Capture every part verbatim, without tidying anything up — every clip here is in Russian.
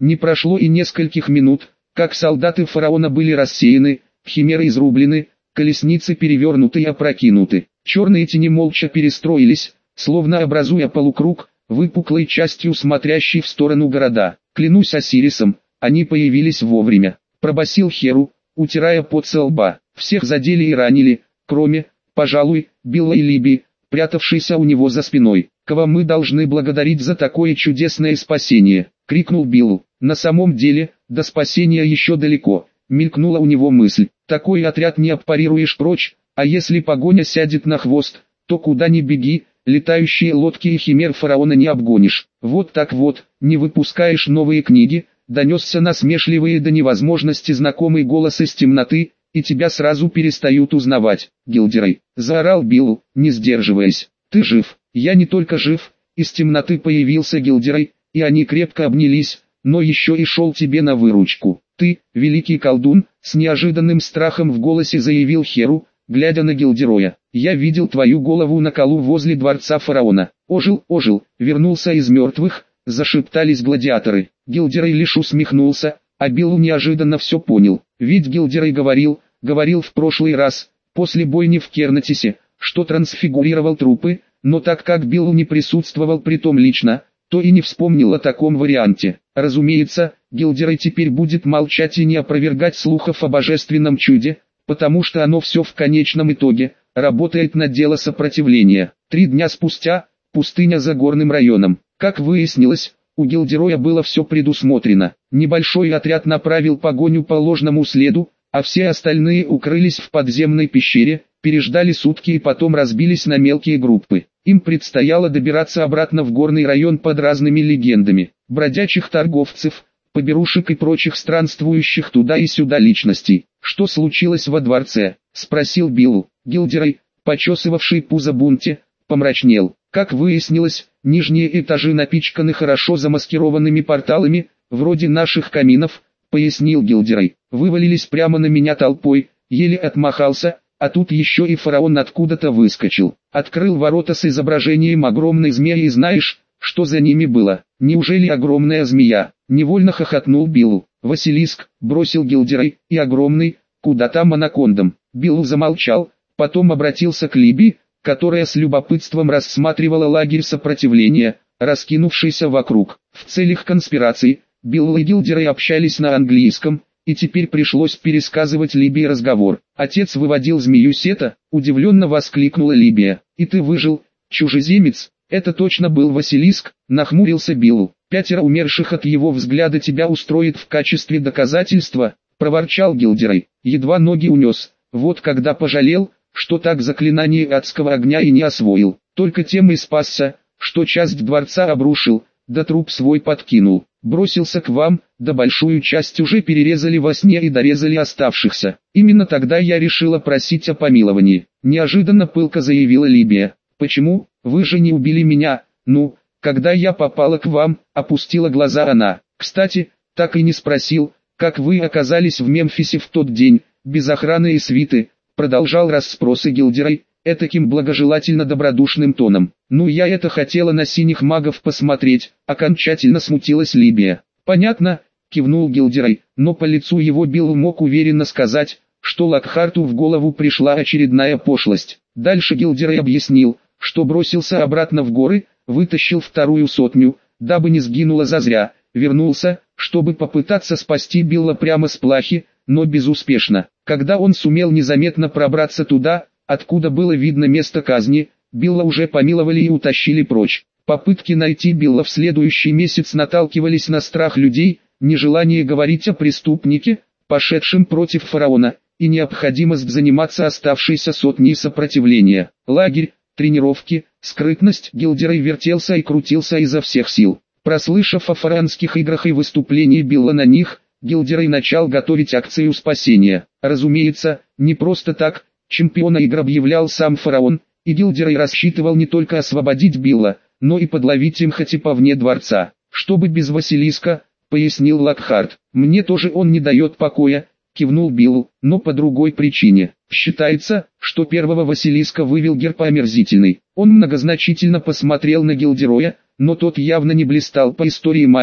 Не прошло и нескольких минут, как солдаты фараона были рассеяны, химеры изрублены, колесницы перевернуты и опрокинуты. Черные тени молча перестроились, словно образуя полукруг, выпуклой частью смотрящей в сторону города. «Клянусь Осирисом, они появились вовремя», — пробасил Херу, утирая пот со лба. Всех задели и ранили, кроме, пожалуй, Билла и Либии, прятавшейся у него за спиной. «Кого мы должны благодарить за такое чудесное спасение?» — крикнул Биллу. «На самом деле, до спасения еще далеко», — мелькнула у него мысль. «Такой отряд не обпарируешь прочь, а если погоня сядет на хвост, то куда ни беги, летающие лодки и химер фараона не обгонишь». «Вот так вот, не выпускаешь новые книги», — донесся насмешливый до невозможности знакомый голос из темноты, «и тебя сразу перестают узнавать, Гилдерей», — заорал Биллу, не сдерживаясь. «Ты жив». «Я не только жив», — из темноты появился Гилдерей, и они крепко обнялись, «но еще и шел тебе на выручку. Ты, великий колдун», — с неожиданным страхом в голосе заявил Херу, глядя на Гилдероя. «Я видел твою голову на колу возле дворца фараона». «Ожил, ожил, вернулся из мертвых», — зашептались гладиаторы. Гилдерей лишь усмехнулся, а Биллу неожиданно все понял. Ведь Гилдерей говорил, говорил в прошлый раз, после бойни в Кернетисе, что трансфигурировал трупы, но так как Биллу не присутствовал при том лично, то и не вспомнил о таком варианте. Разумеется, Гилдерей теперь будет молчать и не опровергать слухов о божественном чуде, потому что оно все в конечном итоге работает на дело сопротивления. Три дня спустя, пустыня за горным районом. Как выяснилось, у Гилдероя было все предусмотрено. Небольшой отряд направил погоню по ложному следу, а все остальные укрылись в подземной пещере, переждали сутки и потом разбились на мелкие группы. Им предстояло добираться обратно в горный район под разными легендами. Бродячих торговцев, поберушек и прочих странствующих туда и сюда личностей. «Что случилось во дворце?» — спросил Биллу. Гилдерей, почесывавший пузо Бунти, помрачнел. Как выяснилось, нижние этажи напичканы хорошо замаскированными порталами, вроде наших каминов, пояснил Гилдерей. Вывалились прямо на меня толпой, еле отмахался, а тут еще и фараон откуда-то выскочил. Открыл ворота с изображением огромной змеи и знаешь, что за ними было? Неужели огромная змея? Невольно хохотнул Биллу. Василиск, бросил Гилдерей, и огромный, куда там анакондам. Биллу замолчал, потом обратился к Либии, которая с любопытством рассматривала лагерь сопротивления, раскинувшийся вокруг. В целях конспирации, Билл и Гилдерей общались на английском, и теперь пришлось пересказывать Либии разговор. «Отец выводил змею Сета», — удивленно воскликнула Либия. «И ты выжил, чужеземец?» «Это точно был Василиск», — нахмурился Биллу. «Пятеро умерших от его взгляда тебя устроит в качестве доказательства», — проворчал Гилдерей. Едва ноги унес. Вот когда пожалел, что так заклинание адского огня и не освоил. Только тем и спасся, что часть дворца обрушил, да труп свой подкинул. Бросился к вам, да большую часть уже перерезали во сне и дорезали оставшихся. Именно тогда я решила просить о помиловании. Неожиданно пылко заявила Либия. «Почему? Вы же не убили меня?» «Ну, когда я попала к вам», опустила глаза она. «Кстати, так и не спросил, как вы оказались в Мемфисе в тот день, без охраны и свиты», продолжал расспросы Гилдерей, этаким благожелательно-добродушным тоном. «Ну я это хотела на синих магов посмотреть», окончательно смутилась Либия. «Понятно», кивнул Гилдерей, но по лицу его Билл мог уверенно сказать, что Локхарту в голову пришла очередная пошлость. Дальше Гилдерей объяснил, что бросился обратно в горы, вытащил вторую сотню, дабы не сгинула зазря, вернулся, чтобы попытаться спасти Билла прямо с плахи, но безуспешно. Когда он сумел незаметно пробраться туда, откуда было видно место казни, Билла уже помиловали и утащили прочь. Попытки найти Билла в следующий месяц наталкивались на страх людей, нежелание говорить о преступнике, пошедшем против фараона, и необходимость заниматься оставшейся сотней сопротивления. Лагерь, тренировки, скрытность. Гилдерей вертелся и крутился изо всех сил. Прослышав о фараонских играх и выступлении Билла на них, Гилдерей начал готовить акцию спасения. Разумеется, не просто так, чемпиона игр объявлял сам фараон, и Гилдерей рассчитывал не только освободить Билла, но и подловить им хоть и вне дворца. «Чтобы без Василиска», — пояснил Локхарт. «Мне тоже он не дает покоя», — кивнул Биллу, — «но по другой причине. Считается, что первого Василиска вывел герб омерзительный». Он многозначительно посмотрел на Гилдероя, но тот явно не блистал по истории магии,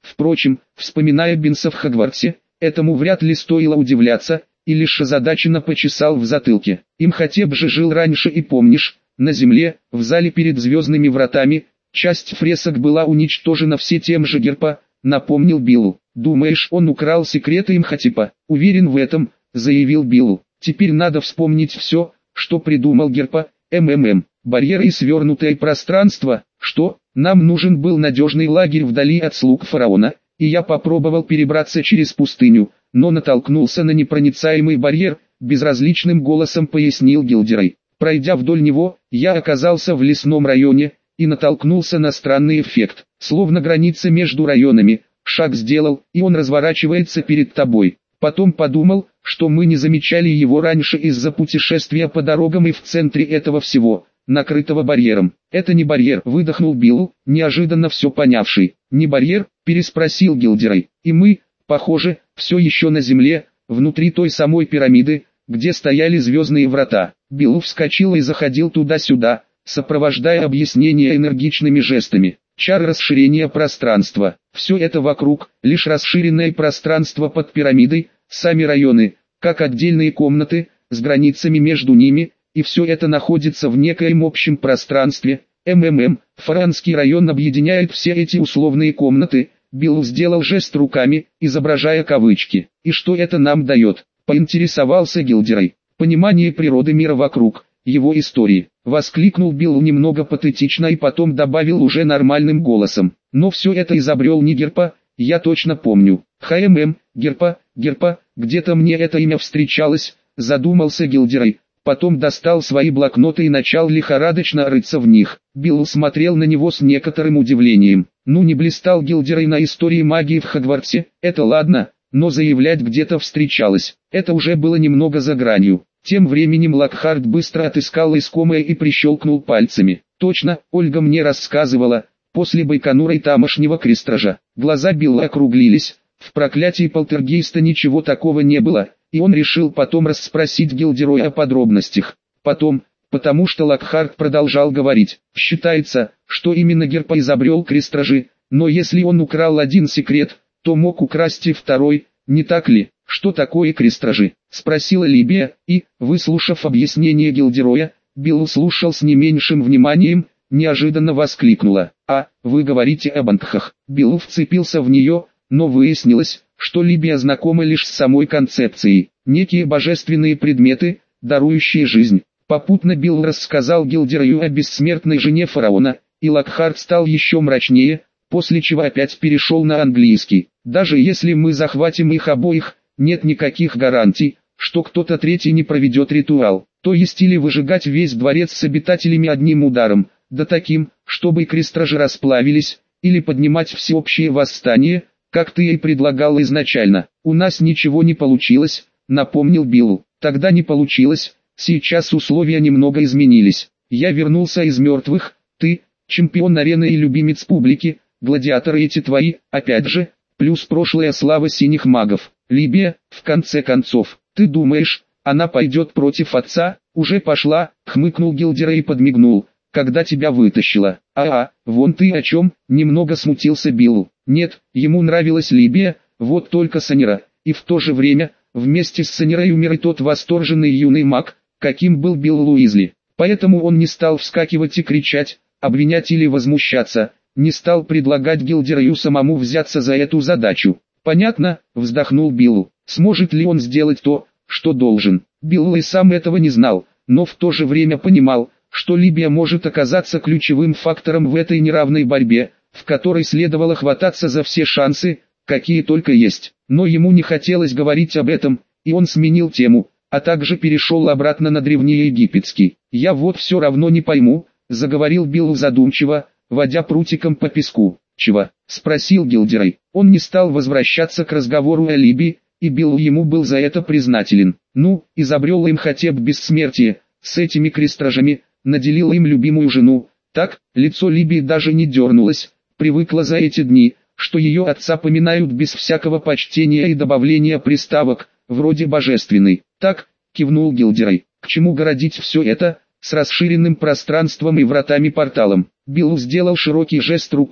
Впрочем, вспоминая Бинса в Хогвартсе, этому вряд ли стоило удивляться, и лишь озадаченно почесал в затылке. Имхотеп же жил раньше и помнишь, на земле, в зале перед звездными вратами, часть фресок была уничтожена все тем же Герпа, напомнил Биллу. Думаешь, он украл секреты Имхотепа? Уверен в этом, заявил Биллу. Теперь надо вспомнить все, что придумал Герпа. МММ. Барьеры и свернутое пространство. Что? Нам нужен был надежный лагерь вдали от слуг фараона, и я попробовал перебраться через пустыню, но натолкнулся на непроницаемый барьер, безразличным голосом пояснил Гилдерой. Пройдя вдоль него, я оказался в лесном районе, и натолкнулся на странный эффект, словно граница между районами. Шаг сделал, и он разворачивается перед тобой. Потом подумал, что мы не замечали его раньше из-за путешествия по дорогам и в центре этого всего, накрытого барьером. «Это не барьер», — выдохнул Билл, неожиданно все понявший. «Не барьер?» — переспросил Гилдерой. «И мы, похоже, все еще на земле, внутри той самой пирамиды, где стояли звездные врата». Билл вскочил и заходил туда-сюда, сопровождая объяснения энергичными жестами. Чар расширения пространства. Все это вокруг, лишь расширенное пространство под пирамидой, сами районы, как отдельные комнаты, с границами между ними, и все это находится в некоем общем пространстве. МММ, фараонский район объединяет все эти условные комнаты. Билл сделал жест руками, изображая кавычки. И что это нам дает? Поинтересовался Гилдерой. Понимание природы мира вокруг, его истории. Воскликнул Билл немного патетично и потом добавил уже нормальным голосом. Но все это изобрел не Герпа, я точно помню. ХММ, Герпа, Герпа, где-то мне это имя встречалось, задумался Гилдерой. Потом достал свои блокноты и начал лихорадочно рыться в них. Билл смотрел на него с некоторым удивлением. Ну не блистал Гилдерой на истории магии в Хогвартсе, это ладно, но заявлять где-то встречалось, это уже было немного за гранью. Тем временем Локхарт быстро отыскал искомое и прищелкнул пальцами. Точно, Ольга мне рассказывала, после Байконура и тамошнего крестража. Глаза Билла округлились, в проклятии полтергейста ничего такого не было, и он решил потом расспросить Гилдероя о подробностях. Потом, потому что Локхарт продолжал говорить, считается, что именно Герпа изобрел крестражи, но если он украл один секрет, то мог украсть и второй, не так ли? «Что такое крестражи?» — спросила Либия, и, выслушав объяснение Гилдероя, Билл слушал с не меньшим вниманием, неожиданно воскликнула. «А, вы говорите об антхах». Билл вцепился в нее, но выяснилось, что Либия знакома лишь с самой концепцией. Некие божественные предметы, дарующие жизнь. Попутно Билл рассказал Гилдерою о бессмертной жене фараона, и Локхарт стал еще мрачнее, после чего опять перешел на английский. «Даже если мы захватим их обоих, нет никаких гарантий, что кто-то третий не проведет ритуал, то есть или выжигать весь дворец с обитателями одним ударом, да таким, чтобы крестражи расплавились, или поднимать всеобщее восстание, как ты и предлагал изначально. У нас ничего не получилось», — напомнил Билл. «Тогда не получилось, сейчас условия немного изменились. Я вернулся из мертвых, ты, чемпион арены и любимец публики, гладиаторы эти твои, опять же, плюс прошлая слава синих магов. Либия, в конце концов, ты думаешь, она пойдет против отца?» «Уже пошла», — хмыкнул Гилдерой и подмигнул, «когда тебя вытащила». «А-а, вон ты о чем», — немного смутился Билл. Нет, ему нравилась Либия, вот только Санера, и в то же время, вместе с Санерой умер и тот восторженный юный маг, каким был Билл Уизли. Поэтому он не стал вскакивать и кричать, обвинять или возмущаться, не стал предлагать Гилдерою самому взяться за эту задачу. «Понятно», — вздохнул Билл. «Сможет ли он сделать то, что должен?» Билл и сам этого не знал, но в то же время понимал, что Либия может оказаться ключевым фактором в этой неравной борьбе, в которой следовало хвататься за все шансы, какие только есть. Но ему не хотелось говорить об этом, и он сменил тему, а также перешел обратно на древнеегипетский. «Я вот все равно не пойму», — заговорил Билл задумчиво, водя прутиком по песку. «Чего?» — спросил Гилдерой. Он не стал возвращаться к разговору о Либии, и Билл ему был за это признателен. Ну, изобрел Имхотеп бессмертие, с этими крестражами, наделил им любимую жену. Так, лицо Либии даже не дернулось, привыкла за эти дни, что ее отца поминают без всякого почтения и добавления приставок, вроде божественный. «Так», — кивнул Гилдерой, — «к чему городить все это, с расширенным пространством и вратами-порталом?» Билл сделал широкий жест рукой,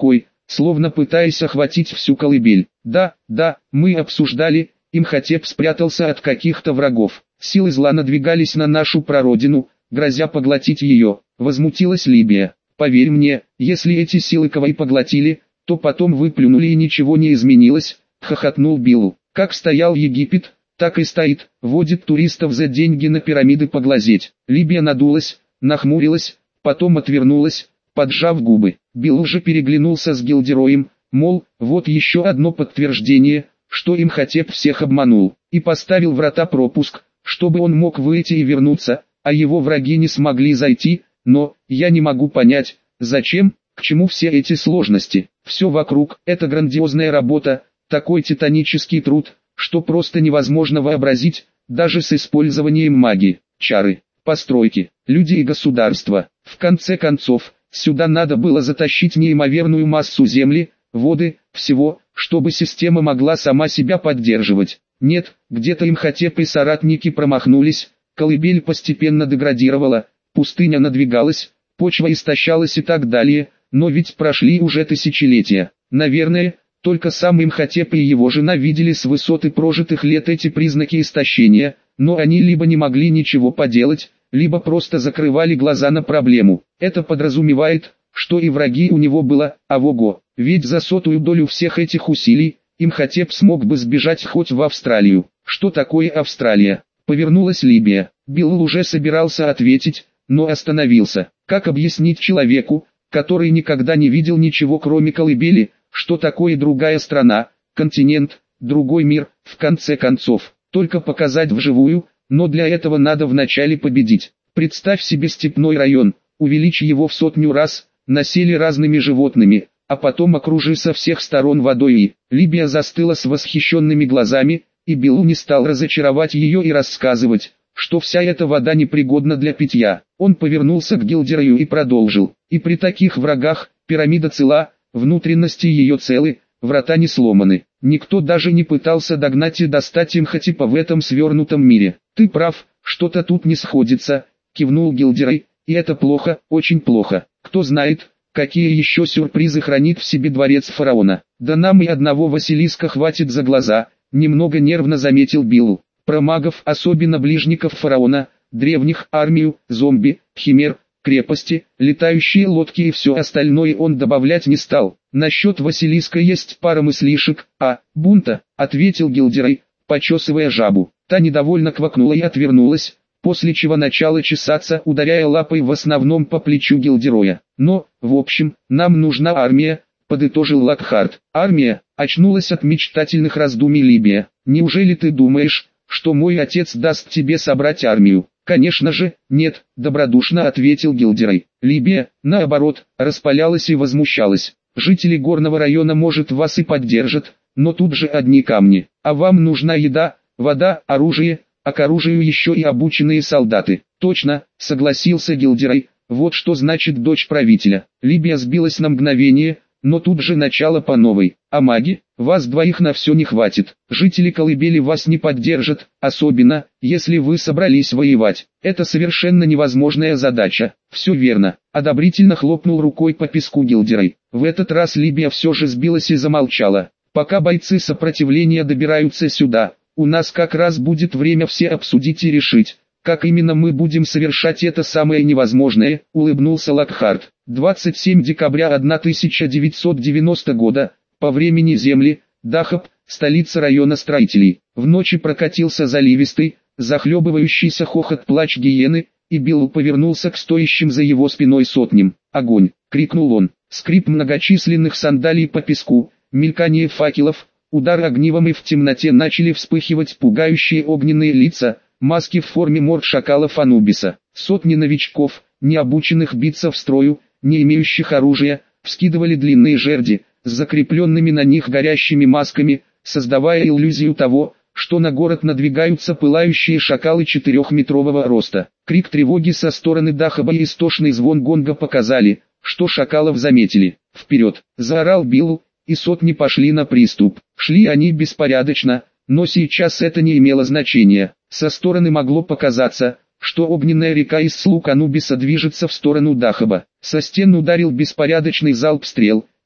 словно пытаясь охватить всю колыбель. Да, да, мы обсуждали, Имхотеп спрятался от каких-то врагов. Силы зла надвигались на нашу прародину, грозя поглотить ее. Возмутилась Либия. Поверь мне, если эти силы кого и поглотили, то потом выплюнули и ничего не изменилось, хохотнул Билл. Как стоял Египет, так и стоит, водит туристов за деньги на пирамиды поглазеть. Либия надулась, нахмурилась, потом отвернулась, поджав губы. Билл уже переглянулся с Гилдероем, мол, вот еще одно подтверждение, что Имхотеп всех обманул, и поставил врата пропуск, чтобы он мог выйти и вернуться, а его враги не смогли зайти, но, я не могу понять, зачем, к чему все эти сложности. Все вокруг, это грандиозная работа, такой титанический труд, что просто невозможно вообразить, даже с использованием магии, чары, постройки, люди и государства. В конце концов, сюда надо было затащить неимоверную массу земли, воды, всего, чтобы система могла сама себя поддерживать. Нет, где-то Имхотеп и соратники промахнулись, колыбель постепенно деградировала, пустыня надвигалась, почва истощалась и так далее, но ведь прошли уже тысячелетия. Наверное, только сам Имхотеп и его жена видели с высоты прожитых лет эти признаки истощения, но они либо не могли ничего поделать, либо просто закрывали глаза на проблему. Это подразумевает, что и враги у него было, авого, ведь за сотую долю всех этих усилий, Имхотеп смог бы сбежать хоть в Австралию. Что такое Австралия? Повернулась Либия. Билл уже собирался ответить, но остановился. Как объяснить человеку, который никогда не видел ничего кроме колыбели, что такое другая страна, континент, другой мир, в конце концов, только показать вживую, но для этого надо вначале победить. Представь себе степной район, увеличь его в сотню раз, насели разными животными, а потом окружи со всех сторон водой и... Либия застыла с восхищенными глазами, и Биллу не стал разочаровать ее и рассказывать, что вся эта вода непригодна для питья. Он повернулся к Гилдерою и продолжил. И при таких врагах, пирамида цела, внутренности ее целы, врата не сломаны. Никто даже не пытался догнать и достать Имхотепа в этом свернутом мире. Ты прав, что-то тут не сходится, кивнул Гилдерой, и это плохо, очень плохо. Кто знает, какие еще сюрпризы хранит в себе дворец фараона. Да нам и одного Василиска хватит за глаза, немного нервно заметил Билл. Про магов, особенно ближников фараона, древних, армию, зомби, химер, крепости, летающие лодки и все остальное он добавлять не стал. Насчет Василиска есть пара мыслишек, а, бунта, ответил Гилдерой, почесывая жабу. Та недовольно квакнула и отвернулась, после чего начала чесаться, ударяя лапой в основном по плечу Гилдероя. Но, в общем, нам нужна армия, подытожил Локхарт. Армия, очнулась от мечтательных раздумий Либия. Неужели ты думаешь, что мой отец даст тебе собрать армию? Конечно же, нет, добродушно ответил Гилдерой. Либия, наоборот, распалялась и возмущалась. Жители горного района, может, вас и поддержат, но тут же одни камни. А вам нужна еда, вода, оружие, а к оружию еще и обученные солдаты. Точно, согласился Гилдерой, вот что значит дочь правителя. Либия сбилась на мгновение, но тут же начало по новой. А маги, вас двоих на все не хватит. Жители колыбели вас не поддержат, особенно, если вы собрались воевать. Это совершенно невозможная задача. Все верно. Одобрительно хлопнул рукой по песку Гилдерой. В этот раз Либия все же сбилась и замолчала. Пока бойцы сопротивления добираются сюда, у нас как раз будет время все обсудить и решить, как именно мы будем совершать это самое невозможное, улыбнулся Локхарт. двадцать седьмого декабря тысяча девятьсот девяностого года, по времени Земли, Дахаб, столица района строителей. В ночи прокатился заливистый, захлебывающийся хохот плач гиены, и Билл повернулся к стоящим за его спиной сотням. «Огонь!» — крикнул он. Скрип многочисленных сандалий по песку, мелькание факелов, удар огнивом, и в темноте начали вспыхивать пугающие огненные лица, маски в форме морд шакалов Анубиса. Сотни новичков, не обученных биться в строю, не имеющих оружия, вскидывали длинные жерди, с закрепленными на них горящими масками, создавая иллюзию того, что на город надвигаются пылающие шакалы четырехметрового роста. Крик тревоги со стороны Дахаба и истошный звон гонга показали, что шакалов заметили. «Вперед!» – заорал Билл, и сотни пошли на приступ. Шли они беспорядочно, но сейчас это не имело значения. Со стороны могло показаться, что огненная река из слуг Анубиса движется в сторону Дахаба. Со стен ударил беспорядочный залп стрел,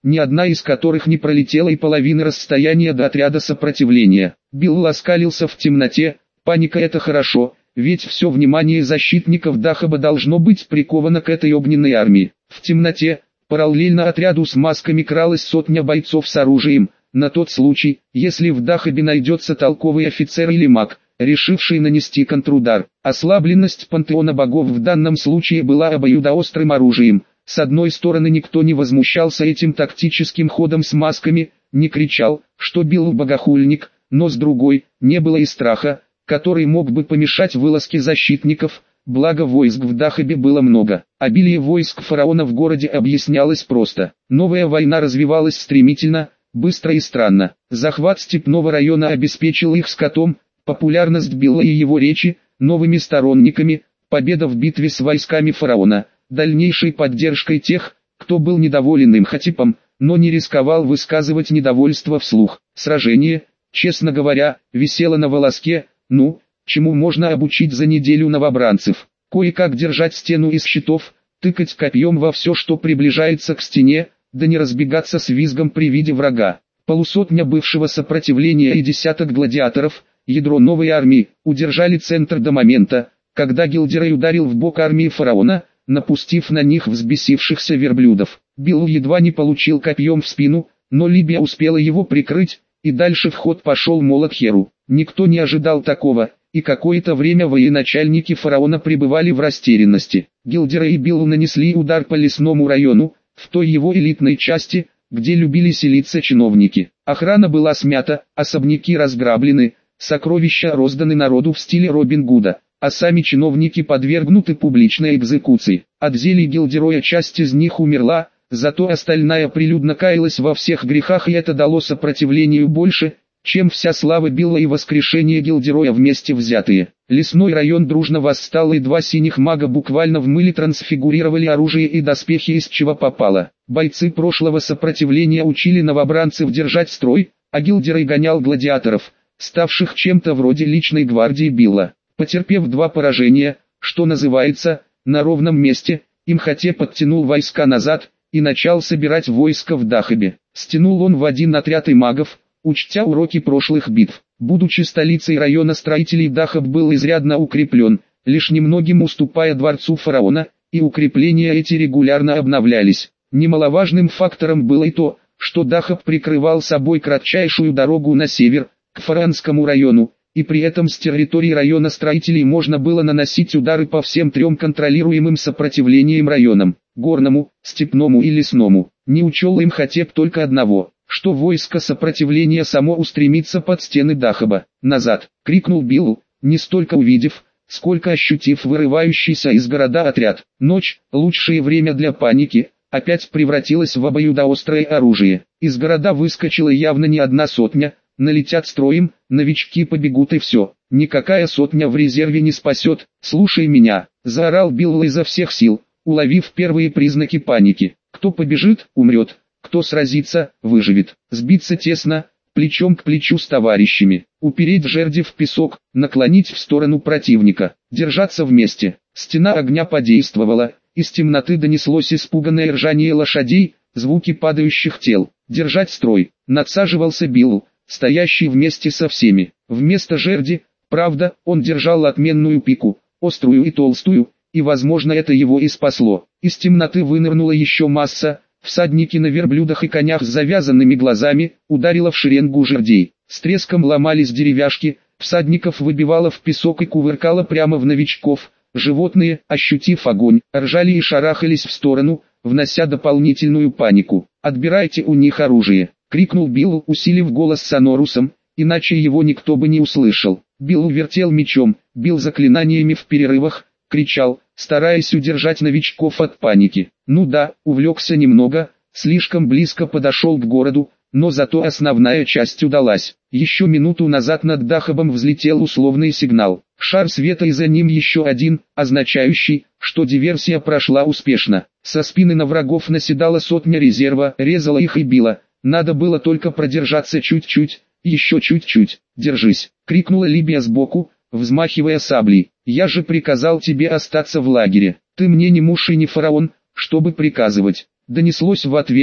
ни одна из которых не пролетела и половины расстояния до отряда сопротивления. Билл оскалился в темноте. Паника — это хорошо, ведь все внимание защитников Дахаба должно быть приковано к этой огненной армии. В темноте, параллельно отряду с масками, кралась сотня бойцов с оружием, на тот случай, если в Дахабе найдется толковый офицер или маг, решивший нанести контрудар. Ослабленность пантеона богов в данном случае была обоюдоострым оружием. С одной стороны, никто не возмущался этим тактическим ходом с масками, не кричал, что Билл богохульник, но с другой, не было и страха, который мог бы помешать вылазке защитников, благо войск в Дахабе было много. Обилие войск фараона в городе объяснялось просто. Новая война развивалась стремительно, быстро и странно. Захват степного района обеспечил их скотом, популярность Билла и его речи, новыми сторонниками, победа в битве с войсками фараона, дальнейшей поддержкой тех, кто был недоволен им Хатипом, но не рисковал высказывать недовольство вслух. Сражение, честно говоря, висело на волоске. Ну, чему можно обучить за неделю новобранцев? Кое-как держать стену из щитов, тыкать копьем во все, что приближается к стене, да не разбегаться с визгом при виде врага. Полусотня бывшего сопротивления и десяток гладиаторов, ядро новой армии, удержали центр до момента, когда Гилдерей ударил в бок армии фараона, напустив на них взбесившихся верблюдов. Билл едва не получил копьем в спину, но Либия успела его прикрыть, и дальше в ход пошел молот Херу. Никто не ожидал такого, и какое-то время военачальники фараона пребывали в растерянности. Гилдерей и Билл нанесли удар по лесному району, в той его элитной части, где любили селиться чиновники. Охрана была смята, особняки разграблены, сокровища розданы народу в стиле Робин Гуда, а сами чиновники подвергнуты публичной экзекуции. От зелий Гилдероя часть из них умерла, зато остальная прилюдно каялась во всех грехах, и это дало сопротивлению больше, чем вся слава Билла и воскрешение Гилдероя вместе взятые. Лесной район дружно восстал, и два синих мага буквально в мыле трансфигурировали оружие и доспехи из чего попало. Бойцы прошлого сопротивления учили новобранцев держать строй, а Гилдерой гонял гладиаторов, ставших чем-то вроде личной гвардии Билла. Потерпев два поражения, что называется, на ровном месте, Имхотеп подтянул войска назад и начал собирать войско в Дахабе. Стянул он в один отряд и магов, учтя уроки прошлых битв. Будучи столицей района строителей, Дахаб был изрядно укреплен, лишь немногим уступая дворцу фараона, и укрепления эти регулярно обновлялись. Немаловажным фактором было и то, что Дахаб прикрывал собой кратчайшую дорогу на север, к фараонскому району, и при этом с территории района строителей можно было наносить удары по всем трем контролируемым сопротивлением районам – горному, степному и лесному. Не учел Имхотеп только одного – что войско сопротивления само устремится под стены Дахаба. «Назад!» — крикнул Билл, не столько увидев, сколько ощутив вырывающийся из города отряд. Ночь, лучшее время для паники, опять превратилась в обоюдоострое оружие. Из города выскочила явно не одна сотня, налетят строем, новички побегут и все. Никакая сотня в резерве не спасет. «Слушай меня!» — заорал Билл изо всех сил, уловив первые признаки паники. «Кто побежит, умрет. Кто сразится, выживет. Сбиться тесно, плечом к плечу с товарищами. Упереть жерди в песок, наклонить в сторону противника. Держаться вместе». Стена огня подействовала, из темноты донеслось испуганное ржание лошадей, звуки падающих тел. «Держать строй!» — надсаживался Билл, стоящий вместе со всеми. Вместо жерди, правда, он держал отменную пику, острую и толстую, и возможно это его и спасло. Из темноты вынырнула еще масса. Всадники на верблюдах и конях с завязанными глазами, ударило в шеренгу жердей. С треском ломались деревяшки, всадников выбивало в песок и кувыркало прямо в новичков. Животные, ощутив огонь, ржали и шарахались в сторону, внося дополнительную панику. «Отбирайте у них оружие!» — крикнул Билл, усилив голос сонорусом, иначе его никто бы не услышал. Билл вертел мечом, бил заклинаниями в перерывах, кричал, стараясь удержать новичков от паники. Ну да, увлекся немного, слишком близко подошел к городу, но зато основная часть удалась. Еще минуту назад над Дахабом взлетел условный сигнал. Шар света и за ним еще один, означающий, что диверсия прошла успешно. Со спины на врагов наседала сотня резерва, резала их и била. Надо было только продержаться чуть-чуть, еще чуть-чуть. «Держись!» — крикнула Либия сбоку, взмахивая саблей. «Я же приказал тебе остаться в лагере. Ты мне не муж и не фараон, чтобы приказывать». Донеслось в ответ,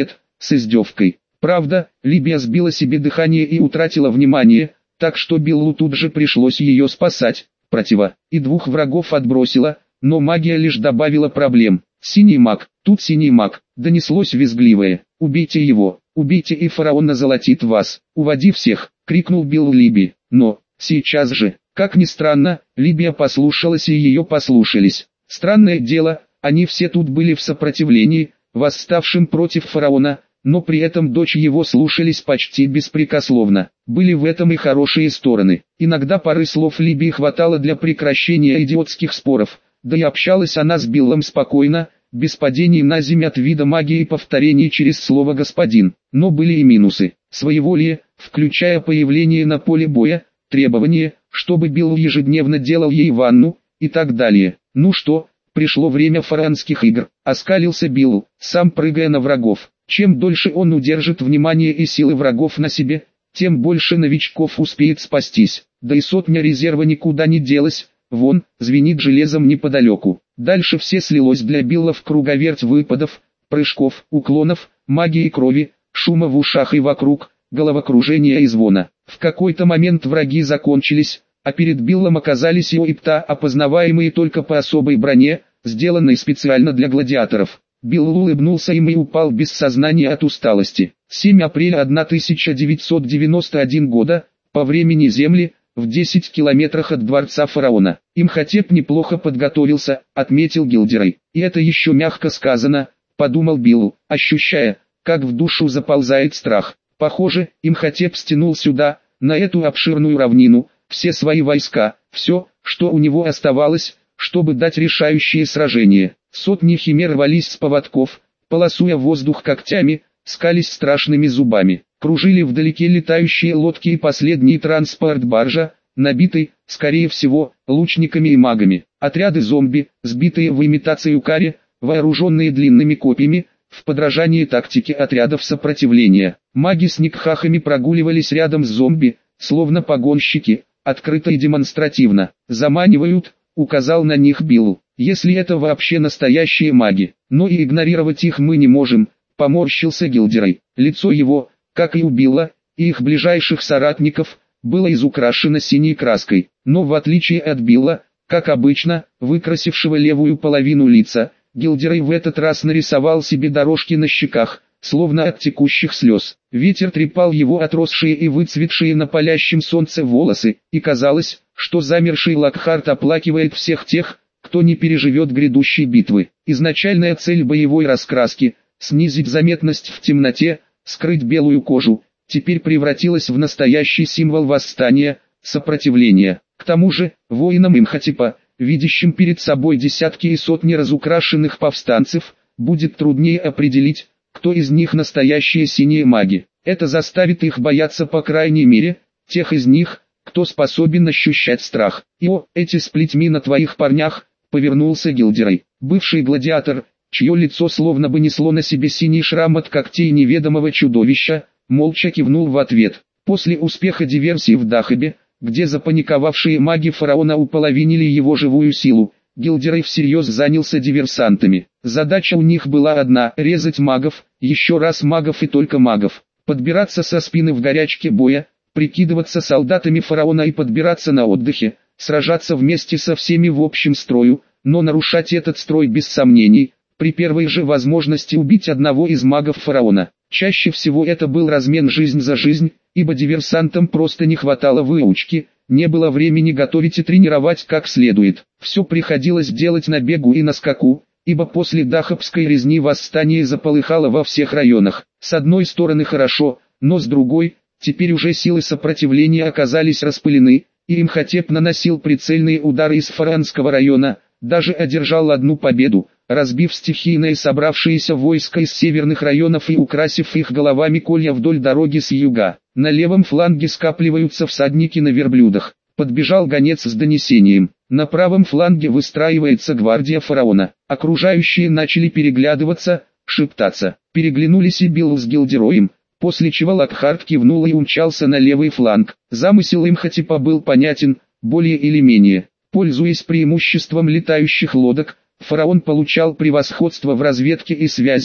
с издевкой. Правда, Либия сбила себе дыхание и утратила внимание, так что Биллу тут же пришлось ее спасать. Протива и двух врагов отбросила, но магия лишь добавила проблем. «Синий маг, тут синий маг», донеслось визгливое. «Убейте его, убейте, и фараон назолотит вас, уводи всех», крикнул Билл Либи. Но, сейчас же, как ни странно, Либия послушалась и ее послушались. Странное дело, они все тут были в сопротивлении, восставшим против фараона, но при этом дочь его слушались почти беспрекословно. Были в этом и хорошие стороны. Иногда пары слов Либии хватало для прекращения идиотских споров, да и общалась она с Биллом спокойно, без падений на землю от вида магии и повторений через слово «господин». Но были и минусы. Своеволие, включая появление на поле боя, требование, чтобы Билл ежедневно делал ей ванну, и так далее. «Ну что, пришло время фараонских игр», — оскалился Билл, сам прыгая на врагов. Чем дольше он удержит внимание и силы врагов на себе, тем больше новичков успеет спастись. Да и сотня резерва никуда не делась, вон, звенит железом неподалеку. Дальше все слилось для Билла в круговерть выпадов, прыжков, уклонов, магии крови, шума в ушах и вокруг, головокружения и звона. В какой-то момент враги закончились, а перед Биллом оказались его ипта, опознаваемые только по особой броне, сделанной специально для гладиаторов. Билл улыбнулся им и упал без сознания от усталости. семь апреля тысяча девятьсот девяносто первого года, по времени Земли, в десяти километрах от дворца фараона. Имхотеп неплохо подготовился, отметил Гилдерой. И это еще мягко сказано, подумал Билл, ощущая, как в душу заползает страх. Похоже, Имхотеп стянул сюда, на эту обширную равнину, все свои войска, все, что у него оставалось, чтобы дать решающее сражение. Сотни химер рвались с поводков, полосуя воздух когтями, скались страшными зубами. Кружили вдалеке летающие лодки и последний транспорт-баржа, набитый, скорее всего, лучниками и магами. Отряды зомби, сбитые в имитацию кари, вооруженные длинными копьями, в подражании тактике отрядов сопротивления. Маги с никхахами прогуливались рядом с зомби, словно погонщики, открыто и демонстративно. «Заманивают», — указал на них Билл, — «если это вообще настоящие маги. Но и игнорировать их мы не можем», — поморщился Гилдерой. Лицо его, как и у Билла, и их ближайших соратников, было изукрашено синей краской. Но в отличие от Билла, как обычно, выкрасившего левую половину лица, Гилдерой в этот раз нарисовал себе дорожки на щеках, словно от текущих слез. Ветер трепал его отросшие и выцветшие на палящем солнце волосы, и казалось, что замерший Локхарт оплакивает всех тех, кто не переживет грядущей битвы. Изначальная цель боевой раскраски – снизить заметность в темноте, скрыть белую кожу, теперь превратилась в настоящий символ восстания, сопротивления. К тому же, воинам Имхотепа, видящим перед собой десятки и сотни разукрашенных повстанцев, будет труднее определить, кто из них настоящие синие маги. Это заставит их бояться по крайней мере, тех из них, кто способен ощущать страх. И о, эти с плетьми на твоих парнях, повернулся Гилдерой. Бывший гладиатор, чье лицо словно бы несло на себе синий шрам от когтей неведомого чудовища, молча кивнул в ответ. После успеха диверсии в Дахабе, где запаниковавшие маги фараона уполовинили его живую силу, Гилдерой всерьез занялся диверсантами. Задача у них была одна – резать магов, еще раз магов и только магов. Подбираться со спины в горячке боя, прикидываться солдатами фараона и подбираться на отдыхе, сражаться вместе со всеми в общем строю, но нарушать этот строй без сомнений, при первой же возможности убить одного из магов фараона. Чаще всего это был размен жизнь за жизнь, ибо диверсантам просто не хватало выучки, не было времени готовить и тренировать как следует. Все приходилось делать на бегу и на скаку, ибо после Дахабской резни восстание заполыхало во всех районах. С одной стороны хорошо, но с другой, теперь уже силы сопротивления оказались распылены, и Имхотеп наносил прицельные удары из фараонского района, даже одержал одну победу, разбив стихийное собравшееся войско из северных районов и украсив их головами колья вдоль дороги с юга. На левом фланге скапливаются всадники на верблюдах. Подбежал гонец с донесением. На правом фланге выстраивается гвардия фараона. Окружающие начали переглядываться, шептаться. Переглянулись и Билл с Гилдероем, после чего Локхарт кивнул и умчался на левый фланг. Замысел Имхотепа был понятен, более или менее. Пользуясь преимуществом летающих лодок, фараон получал превосходство в разведке и связи,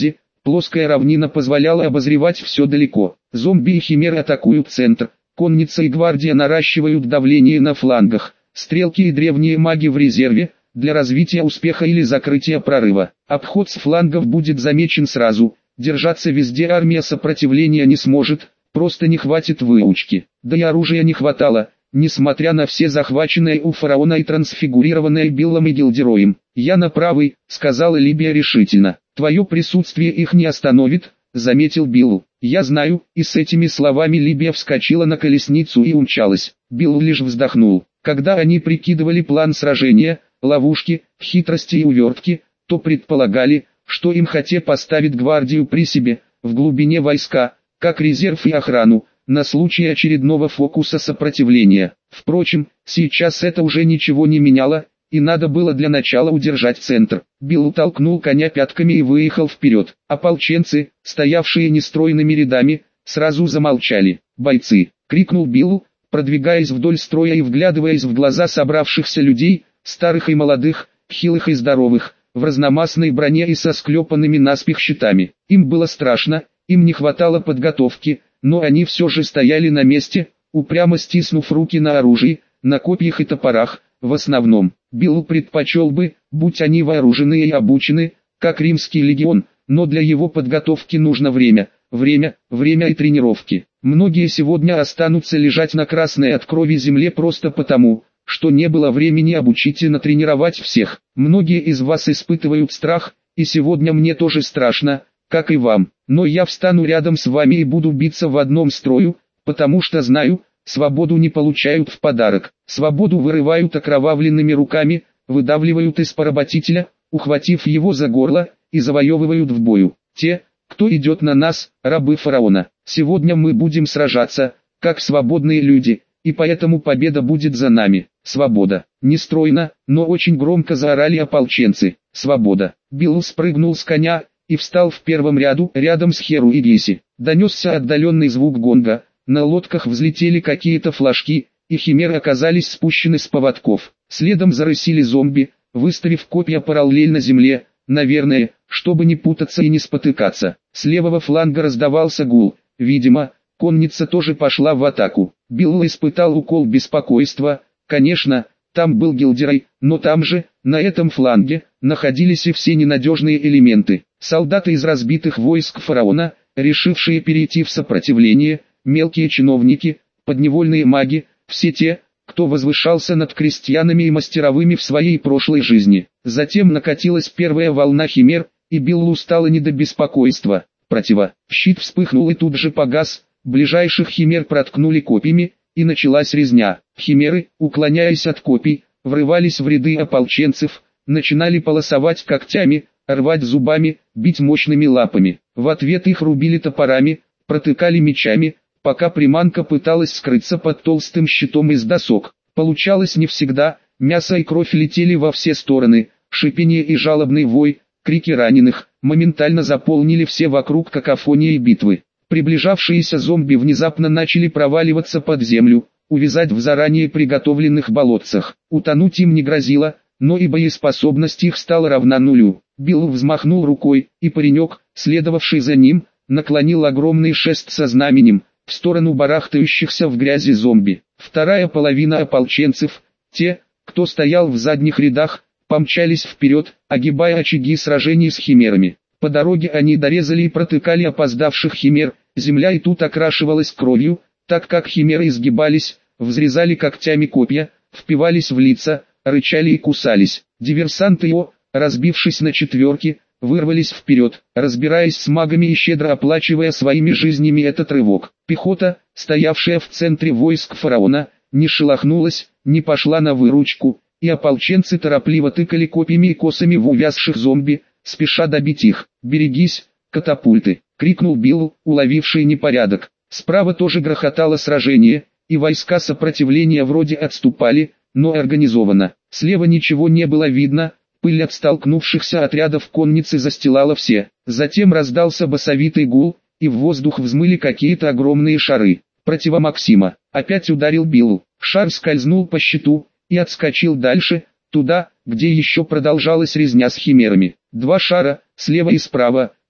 Плоская равнина позволяла обозревать все далеко. Зомби и химеры атакуют центр. Конница и гвардия наращивают давление на флангах. Стрелки и древние маги в резерве, для развития успеха или закрытия прорыва. Обход с флангов будет замечен сразу. Держаться везде армия сопротивления не сможет, просто не хватит выучки. Да и оружия не хватало, несмотря на все захваченные у фараона и трансфигурированные Биллом и Гилдероем. «Я на правый», — сказала Либия решительно. «Твое присутствие их не остановит», — заметил Билл. «Я знаю», и с этими словами Либия вскочила на колесницу и умчалась. Билл лишь вздохнул. Когда они прикидывали план сражения, ловушки, хитрости и увертки, то предполагали, что им хотя поставит гвардию при себе, в глубине войска, как резерв и охрану, на случай очередного фокуса сопротивления. Впрочем, сейчас это уже ничего не меняло, и надо было для начала удержать центр. Билл толкнул коня пятками и выехал вперед. Ополченцы, стоявшие нестройными рядами, сразу замолчали. «Бойцы!» — крикнул Билл, продвигаясь вдоль строя и вглядываясь в глаза собравшихся людей, старых и молодых, хилых и здоровых, в разномастной броне и со склепанными наспех щитами. Им было страшно, им не хватало подготовки, но они все же стояли на месте, упрямо стиснув руки на оружии, на копьях и топорах, в основном. Билл предпочел бы, будь они вооружены и обучены, как римский легион, но для его подготовки нужно время, время, время и тренировки. Многие сегодня останутся лежать на красной от крови земле просто потому, что не было времени обучительно тренировать всех. Многие из вас испытывают страх, и сегодня мне тоже страшно, как и вам. Но я встану рядом с вами и буду биться в одном строю, потому что знаю, свободу не получают в подарок. Свободу вырывают окровавленными руками, выдавливают из поработителя, ухватив его за горло, и завоевывают в бою. Те, кто идет на нас, рабы фараона. Сегодня мы будем сражаться, как свободные люди, и поэтому победа будет за нами. Свобода. Нестройно, но очень громко заорали ополченцы. Свобода. Билл спрыгнул с коня и встал в первом ряду, рядом с Херу и Геси. Донесся отдаленный звук гонга, на лодках взлетели какие-то флажки, и химеры оказались спущены с поводков. Следом зарысили зомби, выставив копья параллельно земле, наверное, чтобы не путаться и не спотыкаться. С левого фланга раздавался гул, видимо, конница тоже пошла в атаку. Билл испытал укол беспокойства, конечно, там был Гилдерой, но там же, на этом фланге, находились и все ненадежные элементы. Солдаты из разбитых войск фараона, решившие перейти в сопротивление, мелкие чиновники, подневольные маги, все те, кто возвышался над крестьянами и мастеровыми в своей прошлой жизни. Затем накатилась первая волна химер, и Биллу стало не до беспокойства. Противо. Щит вспыхнул и тут же погас, ближайших химер проткнули копьями, и началась резня. Химеры, уклоняясь от копий, врывались в ряды ополченцев, начинали полосовать когтями, рвать зубами, бить мощными лапами. В ответ их рубили топорами, протыкали мечами, пока приманка пыталась скрыться под толстым щитом из досок. Получалось не всегда, мясо и кровь летели во все стороны, шипение и жалобный вой, крики раненых, моментально заполнили все вокруг какофонией битвы. Приближавшиеся зомби внезапно начали проваливаться под землю, увязать в заранее приготовленных болотцах. Утонуть им не грозило, но и боеспособность их стала равна нулю. Билл взмахнул рукой, и паренек, следовавший за ним, наклонил огромный шест со знаменем в сторону барахтающихся в грязи зомби. Вторая половина ополченцев, те, кто стоял в задних рядах, помчались вперед, огибая очаги сражений с химерами. По дороге они дорезали и протыкали опоздавших химер, земля и тут окрашивалась кровью, так как химеры изгибались, взрезали когтями копья, впивались в лица, рычали и кусались. Диверсанты О, разбившись на четверки, вырвались вперед, разбираясь с магами и щедро оплачивая своими жизнями этот рывок. Пехота, стоявшая в центре войск фараона, не шелохнулась, не пошла на выручку, и ополченцы торопливо тыкали копьями и косами в увязших зомби, спеша добить их. «Берегись, катапульты!» — крикнул Билл, уловивший непорядок. Справа тоже грохотало сражение, и войска сопротивления вроде отступали, но организованно. Слева ничего не было видно, пыль от столкнувшихся отрядов конницы застилала все. Затем раздался басовитый гул, и в воздух взмыли какие-то огромные шары. Противо Максима. Опять ударил Билл. Шар скользнул по щиту и отскочил дальше, туда, где еще продолжалась резня с химерами. Два шара, слева и справа,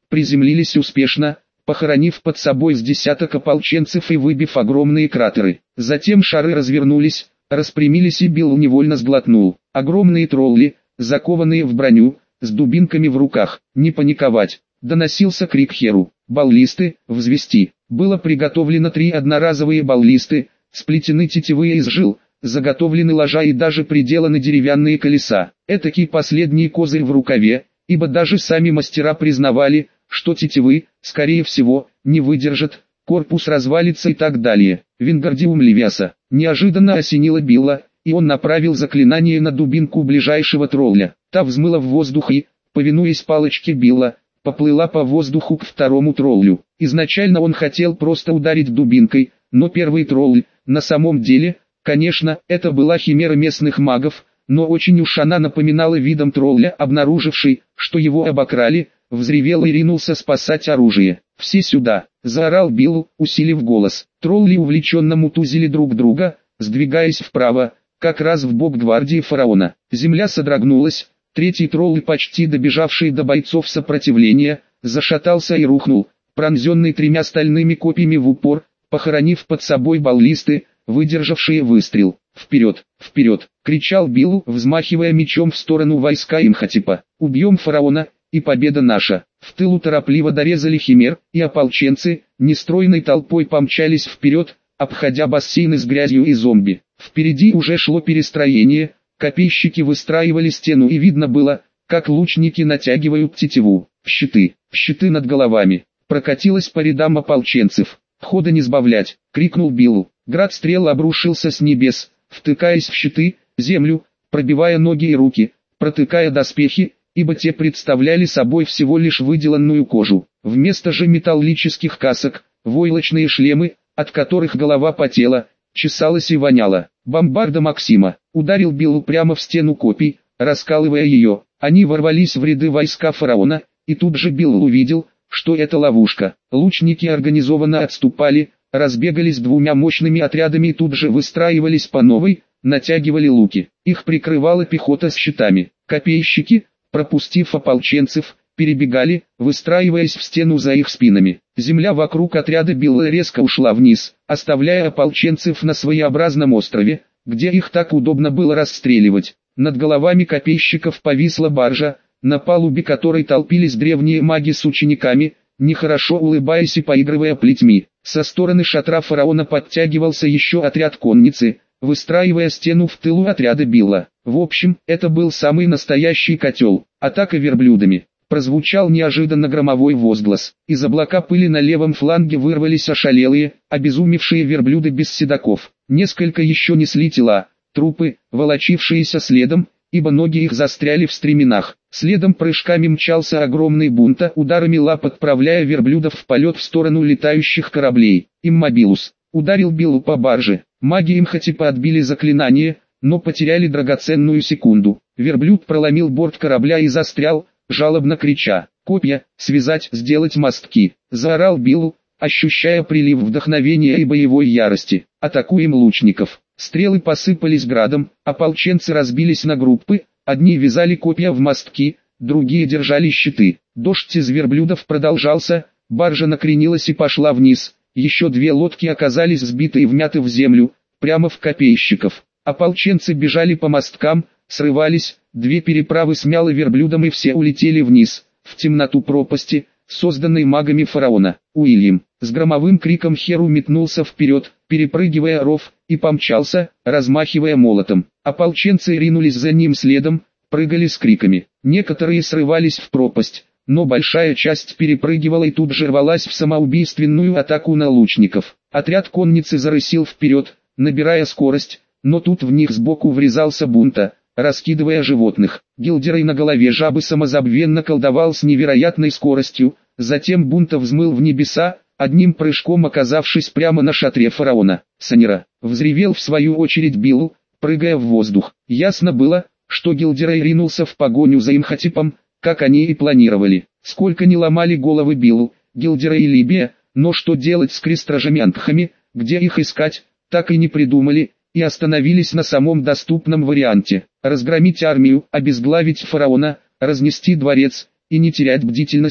приземлились успешно, похоронив под собой с десяток ополченцев и выбив огромные кратеры. Затем шары развернулись, распрямились и Билл невольно сглотнул. Огромные тролли, закованные в броню, с дубинками в руках. «Не паниковать!» — доносился крик Херу. «Баллисты, взвести!» Было приготовлено три одноразовые баллисты, сплетены тетивы из жил, заготовлены ложа и даже приделаны деревянные колеса. Этакий последний козырь в рукаве, ибо даже сами мастера признавали, что тетивы, скорее всего, не выдержат, корпус развалится и так далее. Вингардиум Левиаса неожиданно осенило Билла, и он направил заклинание на дубинку ближайшего тролля. Та взмыла в воздух и, повинуясь палочке Билла, поплыла по воздуху к второму троллю. Изначально он хотел просто ударить дубинкой, но первый тролль, на самом деле, конечно, это была химера местных магов, но очень уж она напоминала видом тролля, обнаруживший, что его обокрали, взревел и ринулся спасать оружие. «Все сюда!» – заорал Билл, усилив голос. Тролли увлеченно мутузили друг друга, сдвигаясь вправо, как раз в бок гвардии фараона. Земля содрогнулась, третий тролль, почти добежавший до бойцов сопротивления, зашатался и рухнул, пронзенный тремя стальными копьями в упор, похоронив под собой баллисты, выдержавшие выстрел. «Вперед! Вперед!» — кричал Билл, взмахивая мечом в сторону войска Имхотепа. «Убьем фараона, и победа наша!» В тылу торопливо дорезали химер, и ополченцы, нестройной толпой помчались вперед, обходя бассейны с грязью и зомби. Впереди уже шло перестроение, копейщики выстраивали стену и видно было, как лучники натягивают тетиву. «Щиты! Щиты над головами!» Прокатилось по рядам ополченцев. «Хода не сбавлять!» — крикнул Биллу. Град стрел обрушился с небес, втыкаясь в щиты, землю, пробивая ноги и руки, протыкая доспехи, ибо те представляли собой всего лишь выделанную кожу. Вместо же металлических касок, войлочные шлемы, от которых голова потела, чесалась и воняла. Бомбарда Максима ударил Биллу прямо в стену копий, раскалывая ее. Они ворвались в ряды войска фараона, и тут же Билл увидел, что это ловушка. Лучники организованно отступали, разбегались двумя мощными отрядами и тут же выстраивались по новой, натягивали луки. Их прикрывала пехота с щитами. Копейщики, пропустив ополченцев, перебегали, выстраиваясь в стену за их спинами. Земля вокруг отряда Билла резко ушла вниз, оставляя ополченцев на своеобразном острове, где их так удобно было расстреливать. Над головами копейщиков повисла баржа, на палубе которой толпились древние маги с учениками, нехорошо улыбаясь и поигрывая плетьми. Со стороны шатра фараона подтягивался еще отряд конницы, выстраивая стену в тылу отряда Билла. В общем, это был самый настоящий котел. Атака верблюдами. Прозвучал неожиданно громовой возглас. Из облака пыли на левом фланге вырвались ошалелые, обезумевшие верблюды без седаков. Несколько еще несли тела, трупы, волочившиеся следом, ибо ноги их застряли в стременах. Следом прыжками мчался огромный бунта, ударами лап отправляя верблюдов в полет в сторону летающих кораблей. Иммобилус ударил Биллу по барже. Маги Имхотепа отбили заклинание, но потеряли драгоценную секунду. Верблюд проломил борт корабля и застрял, жалобно крича. «Копья, связать, сделать мостки!» — заорал Билл, ощущая прилив вдохновения и боевой ярости. «Атакуем лучников!» Стрелы посыпались градом, ополченцы разбились на группы, одни вязали копья в мостки, другие держали щиты. Дождь из верблюдов продолжался, баржа накренилась и пошла вниз, еще две лодки оказались сбиты и вмяты в землю, прямо в копейщиков. Ополченцы бежали по мосткам, срывались, две переправы смяло верблюдом и все улетели вниз, в темноту пропасти, созданной магами фараона. Уильям с громовым криком Херу метнулся вперед, перепрыгивая ров, и помчался, размахивая молотом. Ополченцы ринулись за ним следом, прыгали с криками. Некоторые срывались в пропасть, но большая часть перепрыгивала и тут же рвалась в самоубийственную атаку на лучников. Отряд конницы зарысил вперед, набирая скорость, но тут в них сбоку врезался бунта, раскидывая животных. Гилдерей на голове жабы самозабвенно колдовал с невероятной скоростью, затем бунта взмыл в небеса, одним прыжком оказавшись прямо на шатре фараона. Санера взревел в свою очередь Билл, прыгая в воздух. Ясно было, что Гилдерей ринулся в погоню за Имхотепом, как они и планировали. Сколько не ломали головы Биллу, Гилдерей и Либия, но что делать с крестражами Ангхами, где их искать, так и не придумали, и остановились на самом доступном варианте. Разгромить армию, обезглавить фараона, разнести дворец, и не терять бдительности,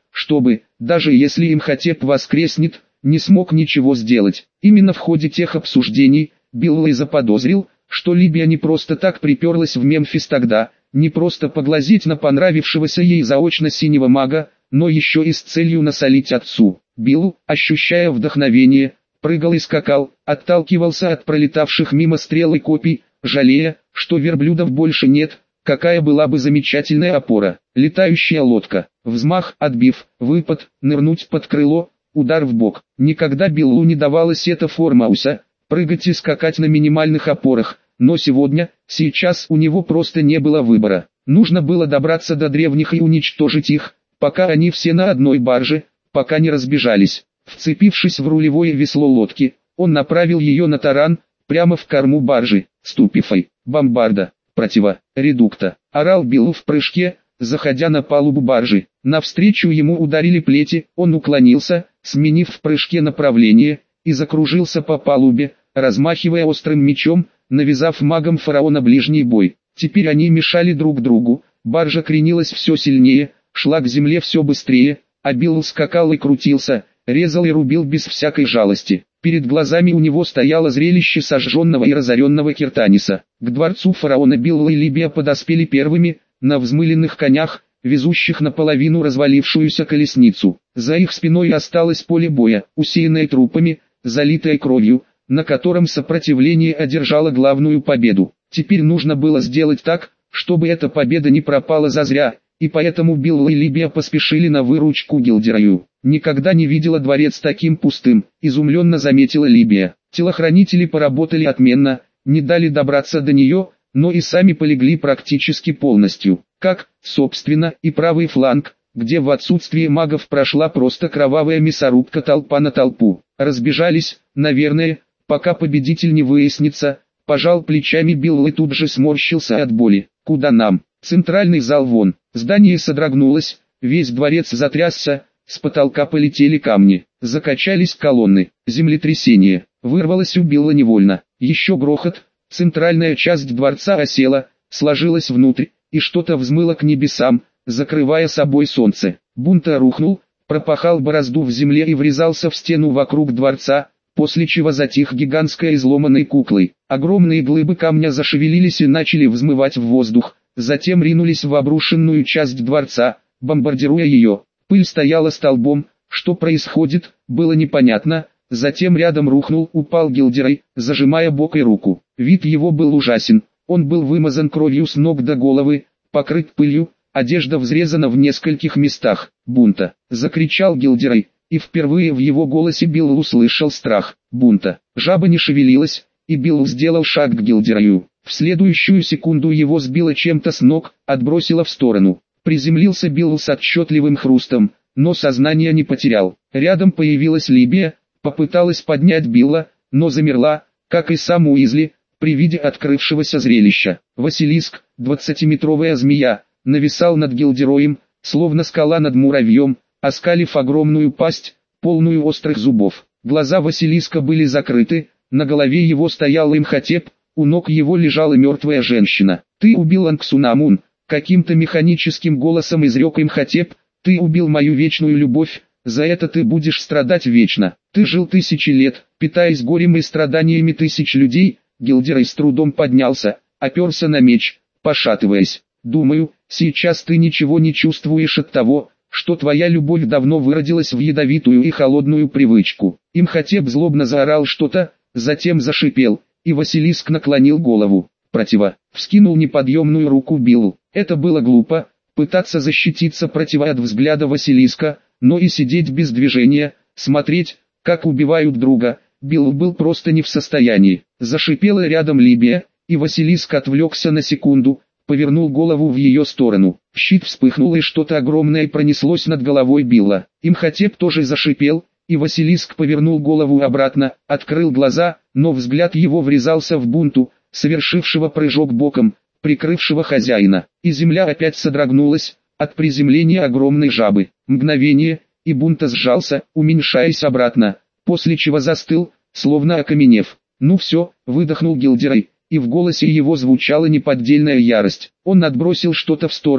чтобы, даже если Имхотеп воскреснет, не смог ничего сделать. Именно в ходе тех обсуждений, Биллай заподозрил, что Либия не просто так приперлась в Мемфис тогда, не просто поглазеть на понравившегося ей заочно синего мага, но еще и с целью насолить отцу. Билл, ощущая вдохновение, прыгал и скакал, отталкивался от пролетавших мимо стрел и копий, жалея, что верблюдов больше нет, какая была бы замечательная опора. Летающая лодка, взмах, отбив, выпад, нырнуть под крыло, удар в бок. Никогда Биллу не давалась эта форма уса, прыгать и скакать на минимальных опорах, но сегодня, сейчас у него просто не было выбора. Нужно было добраться до древних и уничтожить их, пока они все на одной барже, пока не разбежались. Вцепившись в рулевое весло лодки, он направил ее на таран, прямо в корму баржи. «Ступифай, бомбарда, протива, редукта!» орал Билл в прыжке, заходя на палубу баржи. Навстречу ему ударили плети, он уклонился, сменив в прыжке направление, и закружился по палубе, размахивая острым мечом, навязав магам фараона ближний бой. Теперь они мешали друг другу, баржа кренилась все сильнее, шла к земле все быстрее, а Билл скакал и крутился, резал и рубил без всякой жалости. Перед глазами у него стояло зрелище сожженного и разоренного Киртаниса. К дворцу фараона Билл и Либия подоспели первыми, на взмыленных конях, везущих наполовину развалившуюся колесницу. За их спиной осталось поле боя, усеянное трупами, залитое кровью, на котором сопротивление одержало главную победу. Теперь нужно было сделать так, чтобы эта победа не пропала зазря, и поэтому Билл и Либия поспешили на выручку Гилдераю. «Никогда не видела дворец таким пустым», — изумленно заметила Либия. Телохранители поработали отменно, не дали добраться до нее, но и сами полегли практически полностью. Как, собственно, и правый фланг, где в отсутствие магов прошла просто кровавая мясорубка толпа на толпу. Разбежались, наверное, пока победитель не выяснится, пожал плечами Билл и тут же сморщился от боли. «Куда нам?» Центральный зал вон. Здание содрогнулось, весь дворец затрясся, с потолка полетели камни, закачались колонны, землетрясение, вырвалось у Билла невольно. Еще грохот, центральная часть дворца осела, сложилась внутрь, и что-то взмыло к небесам, закрывая собой солнце. Бунта рухнул, пропахал борозду в земле и врезался в стену вокруг дворца, после чего затих гигантской изломанной куклой. Огромные глыбы камня зашевелились и начали взмывать в воздух, затем ринулись в обрушенную часть дворца, бомбардируя ее. Пыль стояла столбом, что происходит, было непонятно, затем рядом рухнул, упал Гилдерай, зажимая бок и руку. Вид его был ужасен, он был вымазан кровью с ног до головы, покрыт пылью, одежда взрезана в нескольких местах. «Бунта!» — закричал Гилдерай, и впервые в его голосе Билл услышал страх. «Бунта!» Жаба не шевелилась, и Билл сделал шаг к Гилдераю. В следующую секунду его сбило чем-то с ног, отбросило в сторону. Приземлился Билл с отчетливым хрустом, но сознание не потерял. Рядом появилась Либия, попыталась поднять Билла, но замерла, как и сам Уизли, при виде открывшегося зрелища. Василиск, двадцатиметровая змея, нависал над Гилдероем, словно скала над муравьем, оскалив огромную пасть, полную острых зубов. Глаза Василиска были закрыты, на голове его стоял Имхотеп, у ног его лежала мертвая женщина. «Ты убил Анксунамун», — каким-то механическим голосом изрек Имхотеп, «ты убил мою вечную любовь, за это ты будешь страдать вечно. Ты жил тысячи лет, питаясь горем и страданиями тысяч людей». Гилдерай с трудом поднялся, оперся на меч, пошатываясь. «Думаю, сейчас ты ничего не чувствуешь от того, что твоя любовь давно выродилась в ядовитую и холодную привычку». Имхотеп злобно заорал что-то, затем зашипел, и Василиск наклонил голову. «Протива!» — вскинул неподъемную руку Билл. Это было глупо, пытаться защититься протива от взгляда Василиска, но и сидеть без движения, смотреть, как убивают друга, Билл был просто не в состоянии. Зашипела рядом Либия, и Василиск отвлекся на секунду, повернул голову в ее сторону. Щит вспыхнул и что-то огромное пронеслось над головой Билла. Имхотеп тоже зашипел, и Василиск повернул голову обратно, открыл глаза, но взгляд его врезался в Бунту, совершившего прыжок боком, прикрывшего хозяина. И земля опять содрогнулась от приземления огромной жабы. Мгновение, и Бунта сжался, уменьшаясь обратно, после чего застыл, словно окаменев. «Ну все», — выдохнул Гилдерай, и в голосе его звучала неподдельная ярость. Он отбросил что-то в сторону,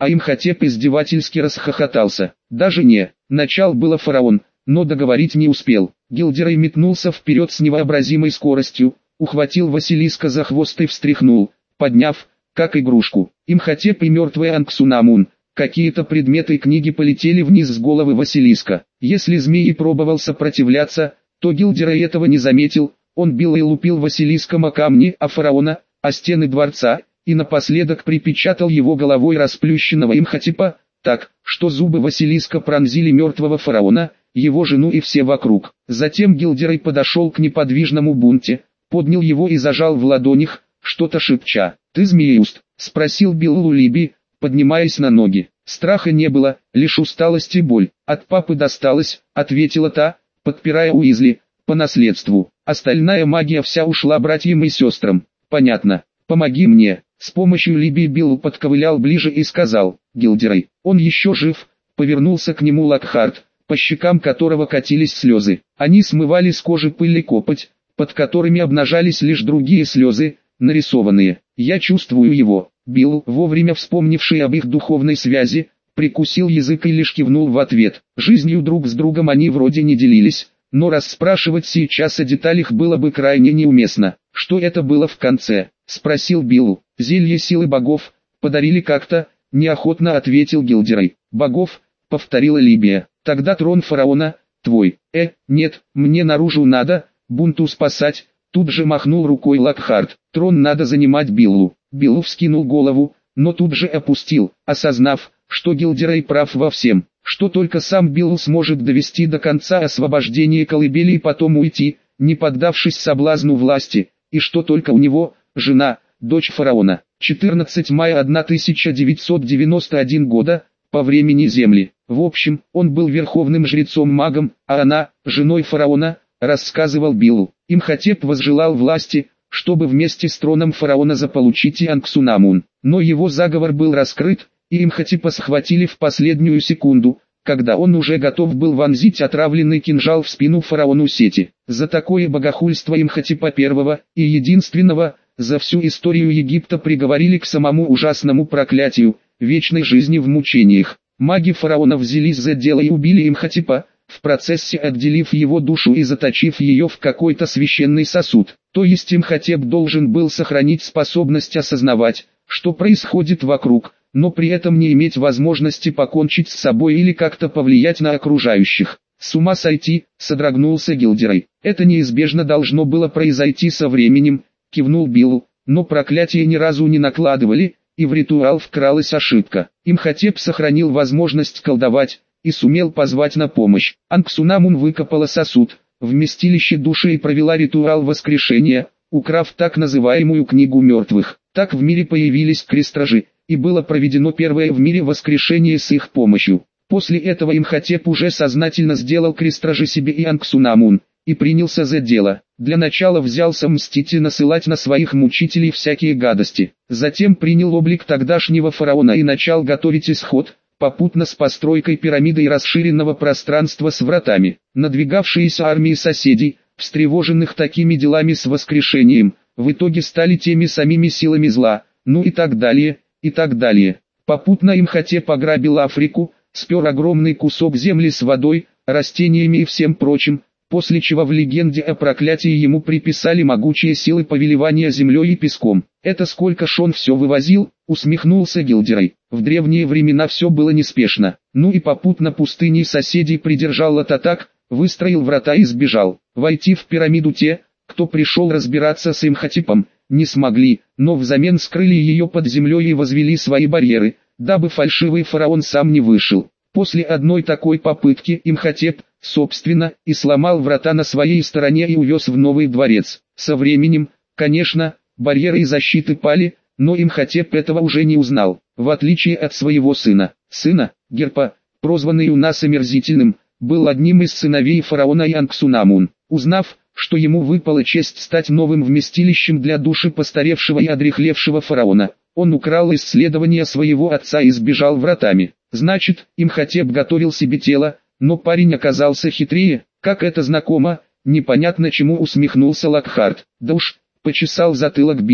а Имхотеп издевательски расхохотался. Даже не, начал было фараон, но договорить не успел. Гилдерей метнулся вперед с невообразимой скоростью, ухватил Василиска за хвост и встряхнул, подняв, как игрушку. Имхотеп и мертвый Анксунамун. Какие-то предметы и книги полетели вниз с головы Василиска. Если змей и пробовал сопротивляться, то Гилдерей этого не заметил. Он бил и лупил Василиском о камни, о фараона, о стены дворца, и напоследок припечатал его головой расплющенного Имхотепа, так, что зубы Василиска пронзили мертвого фараона, его жену и все вокруг. Затем Гилдерей подошел к неподвижному бунте, поднял его и зажал в ладонях, что-то шепча. «Ты змееуст?» — спросил Биллул Либи, поднимаясь на ноги. Страха не было, лишь усталость и боль. «От папы досталось», — ответила та, подпирая Уизли, — «по наследству. Остальная магия вся ушла братьям и сестрам». «Понятно. Помоги мне». С помощью Либи Биллу подковылял ближе и сказал: «Гилдерей, он еще жив». Повернулся к нему Локхарт, по щекам которого катились слезы. Они смывали с кожи пыль и копоть, под которыми обнажались лишь другие слезы, нарисованные. «Я чувствую его». Билл, вовремя вспомнивший об их духовной связи, прикусил язык и лишь кивнул в ответ. Жизнью друг с другом они вроде не делились, но расспрашивать сейчас о деталях было бы крайне неуместно. «Что это было в конце?» — спросил Билл. «Зелье силы богов, подарили как-то», — неохотно ответил Гилдерей. «Богов», — повторила Либия. «Тогда трон фараона, твой». «Э, нет, мне наружу надо, бунту спасать», — тут же махнул рукой Локхарт. «Трон надо занимать Биллу». Биллу вскинул голову, но тут же опустил, осознав, что Гилдерей прав во всем, что только сам Биллу сможет довести до конца освобождение колыбели и потом уйти, не поддавшись соблазну власти, и что только у него, жена, дочь фараона. четырнадцатого мая тысяча девятьсот девяносто первого года, по времени Земли. В общем, он был верховным жрецом-магом, а она, женой фараона, рассказывал Биллу. Имхотеп возжелал власти, чтобы вместе с троном фараона заполучить и Анксунамун. Но его заговор был раскрыт, и Имхотепа схватили в последнюю секунду, когда он уже готов был вонзить отравленный кинжал в спину фараону Сети. За такое богохульство Имхотепа первого и единственного за всю историю Египта приговорили к самому ужасному проклятию, вечной жизни в мучениях. Маги фараона взялись за дело и убили Имхотепа, в процессе отделив его душу и заточив ее в какой-то священный сосуд. То есть Имхотеп должен был сохранить способность осознавать, что происходит вокруг, но при этом не иметь возможности покончить с собой или как-то повлиять на окружающих. «С ума сойти», — содрогнулся Гилдерей. «Это неизбежно должно было произойти со временем», — кивнул Билл, «но проклятие ни разу не накладывали, и в ритуал вкралась ошибка. Имхотеп сохранил возможность колдовать и сумел позвать на помощь. Анксунамун выкопала сосуд, вместилище души и провела ритуал воскрешения, украв так называемую книгу мертвых. Так в мире появились крестражи, и было проведено первое в мире воскрешение с их помощью. После этого Имхотеп уже сознательно сделал крестражи себе и Анксунамун, и принялся за дело. Для начала взялся мстить и насылать на своих мучителей всякие гадости. Затем принял облик тогдашнего фараона и начал готовить исход, попутно с постройкой пирамиды и расширенного пространства с вратами. Надвигавшиеся армии соседей, встревоженных такими делами с воскрешением, в итоге стали теми самими силами зла, ну и так далее, и так далее. Попутно Имхотеп ограбил Африку, спер огромный кусок земли с водой, растениями и всем прочим, после чего в легенде о проклятии ему приписали могучие силы повелевания землей и песком. «Это сколько ж он все вывозил?» — усмехнулся Гилдерей. «В древние времена все было неспешно. Ну и попутно пустыней соседей придержал от атак, выстроил врата и сбежал. Войти в пирамиду те, кто пришел разбираться с Имхотепом, не смогли, но взамен скрыли ее под землей и возвели свои барьеры, дабы фальшивый фараон сам не вышел. После одной такой попытки Имхотеп, собственно, и сломал врата на своей стороне и увез в новый дворец. Со временем, конечно, барьеры и защиты пали, но Имхотеп этого уже не узнал, в отличие от своего сына. Сына, Герпа, прозванный у нас омерзительным, был одним из сыновей фараона Анксунамун. Узнав, что ему выпала честь стать новым вместилищем для души постаревшего и одряхлевшего фараона, он украл исследования своего отца и сбежал вратами. Значит, Имхотеп готовил себе тело, но парень оказался хитрее, как это знакомо, непонятно чему усмехнулся Локхарт. Да уж, почесал затылок Биллу.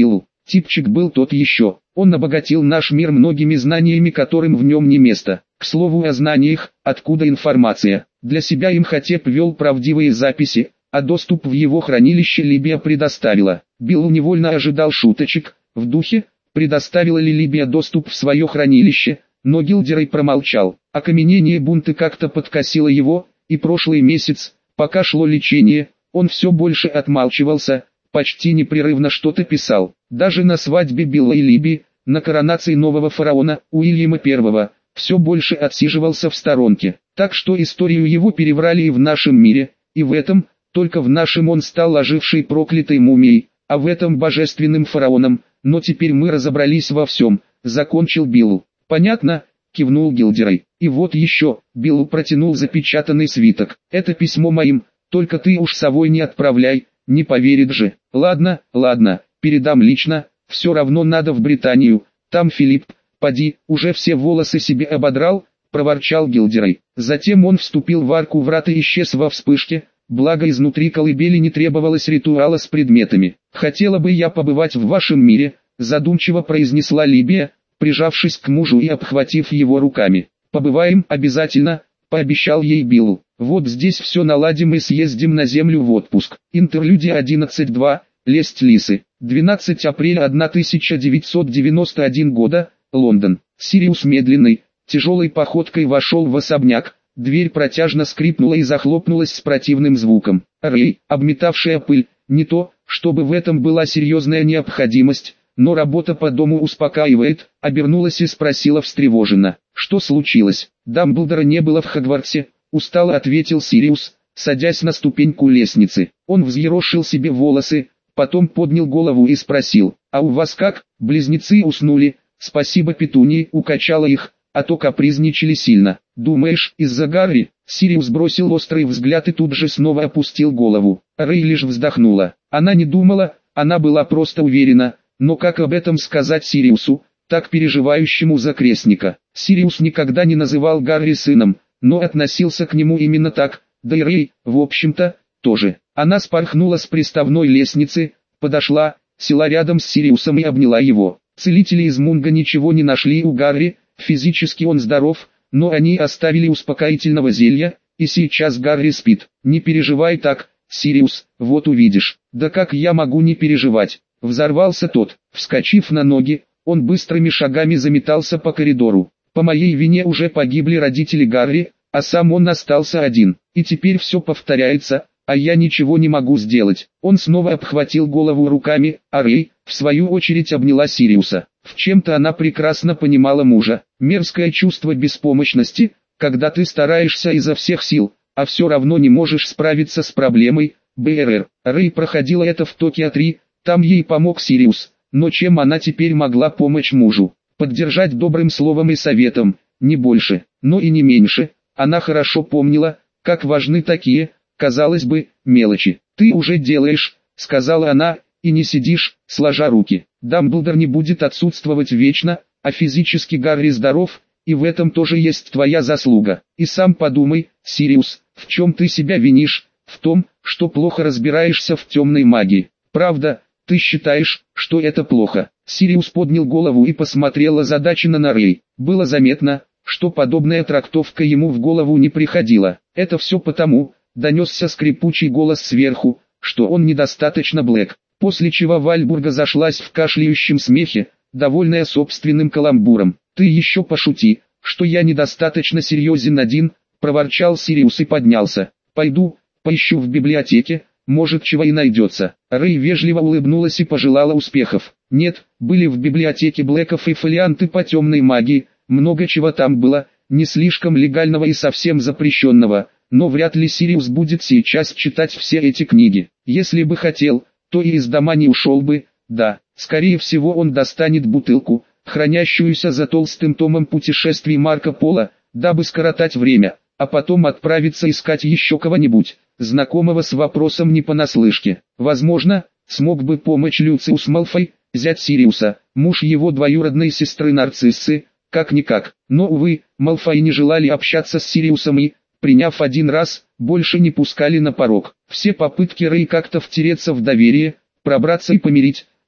Типчик был тот еще. Он обогатил наш мир многими знаниями, которым в нем не место. К слову о знаниях, откуда информация. Для себя Имхотеп вел правдивые записи, а доступ в его хранилище Либия предоставила. Билл невольно ожидал шуточек, в духе, предоставила ли Либия доступ в свое хранилище, но Гилдерей промолчал. Окаменение бунта как-то подкосило его, и прошлый месяц, пока шло лечение, он все больше отмалчивался, почти непрерывно что-то писал. Даже на свадьбе Билла и Либии, на коронации нового фараона, Уильяма Первого, все больше отсиживался в сторонке. Так что историю его переврали и в нашем мире, и в этом, только в нашем он стал ожившей проклятой мумией, а в этом божественным фараоном, но теперь мы разобрались во всем, закончил Билл. Понятно, кивнул Гилдерей. И вот еще, Билл протянул запечатанный свиток. Это письмо моим, только ты уж совой не отправляй, не поверит же. Ладно, ладно, передам лично, все равно надо в Британию, там Филипп, поди, уже все волосы себе ободрал, проворчал Гилдерей. Затем он вступил в арку врат и исчез во вспышке, благо изнутри колыбели не требовалось ритуала с предметами. «Хотела бы я побывать в вашем мире», задумчиво произнесла Либия, прижавшись к мужу и обхватив его руками. «Побываем обязательно», пообещал ей Билл. «Вот здесь все наладим и съездим на землю в отпуск». Интерлюдия одиннадцать два. Лесть лисы. двенадцатого апреля тысяча девятьсот девяносто первого года. Лондон. Сириус медленной, тяжелой походкой вошел в особняк. Дверь протяжно скрипнула и захлопнулась с противным звуком. Рэй, обметавшая пыль, не то, чтобы в этом была серьезная необходимость, но работа по дому успокаивает, обернулась и спросила встревоженно. «Что случилось?» «Дамблдора не было в Хогвартсе», устало ответил Сириус, садясь на ступеньку лестницы. Он взъерошил себе волосы, потом поднял голову и спросил: «А у вас как?» «Близнецы уснули, спасибо Петунии, укачала их, а то капризничали сильно». «Думаешь, из-за Гарри?» Сириус бросил острый взгляд и тут же снова опустил голову. Рэй лишь вздохнула. Она не думала, она была просто уверена, но как об этом сказать Сириусу, так переживающему за крестника? Сириус никогда не называл Гарри сыном, но относился к нему именно так, да и Рэй, в общем-то, тоже. Она спорхнула с приставной лестницы, подошла, села рядом с Сириусом и обняла его. Целители из Мунга ничего не нашли у Гарри, физически он здоров, но они оставили успокоительного зелья, и сейчас Гарри спит. «Не переживай так, Сириус, вот увидишь». «Да как я могу не переживать?» Взорвался тот. Вскочив на ноги, он быстрыми шагами заметался по коридору. «По моей вине уже погибли родители Гарри, а сам он остался один. И теперь все повторяется, а я ничего не могу сделать». Он снова обхватил голову руками, а Рэй, в свою очередь, обняла Сириуса. В чем-то она прекрасно понимала мужа. Мерзкое чувство беспомощности, когда ты стараешься изо всех сил, а все равно не можешь справиться с проблемой. БРР. Рэй проходила это в Токио три, там ей помог Сириус, но чем она теперь могла помочь мужу? Поддержать добрым словом и советом, не больше, но и не меньше. Она хорошо помнила, как важны такие, казалось бы, мелочи. «Ты уже делаешь», — сказала она, — «и не сидишь, сложа руки. Дамблдор не будет отсутствовать вечно, а физически Гарри здоров, и в этом тоже есть твоя заслуга. И сам подумай, Сириус, в чем ты себя винишь? В том, что плохо разбираешься в темной магии. Правда, ты считаешь, что это плохо?» Сириус поднял голову и посмотрел озадаченно на Рэй. Было заметно, что подобная трактовка ему в голову не приходила. «Это все потому», — донесся скрипучий голос сверху, «что он недостаточно блэк». После чего Вальбурга зашлась в кашляющем смехе, довольная собственным каламбуром. «Ты еще пошути, что я недостаточно серьезен один», — проворчал Сириус и поднялся. «Пойду, поищу в библиотеке, может чего и найдется». Рэй вежливо улыбнулась и пожелала успехов. Нет, были в библиотеке Блэков и фолианты по темной магии, много чего там было, не слишком легального и совсем запрещенного, но вряд ли Сириус будет сейчас читать все эти книги. Если бы хотел, то и из дома не ушел бы. Да, скорее всего он достанет бутылку, хранящуюся за толстым томом путешествий Марко Поло, дабы скоротать время, а потом отправиться искать еще кого-нибудь, знакомого с вопросом не понаслышке. Возможно, смог бы помочь Люциус Малфой, зять Сириуса, муж его двоюродной сестры Нарциссы, как-никак. Но, увы, Малфой не желали общаться с Сириусом и, приняв один раз, больше не пускали на порог. Все попытки Рэй как-то втереться в доверие, пробраться и помирить,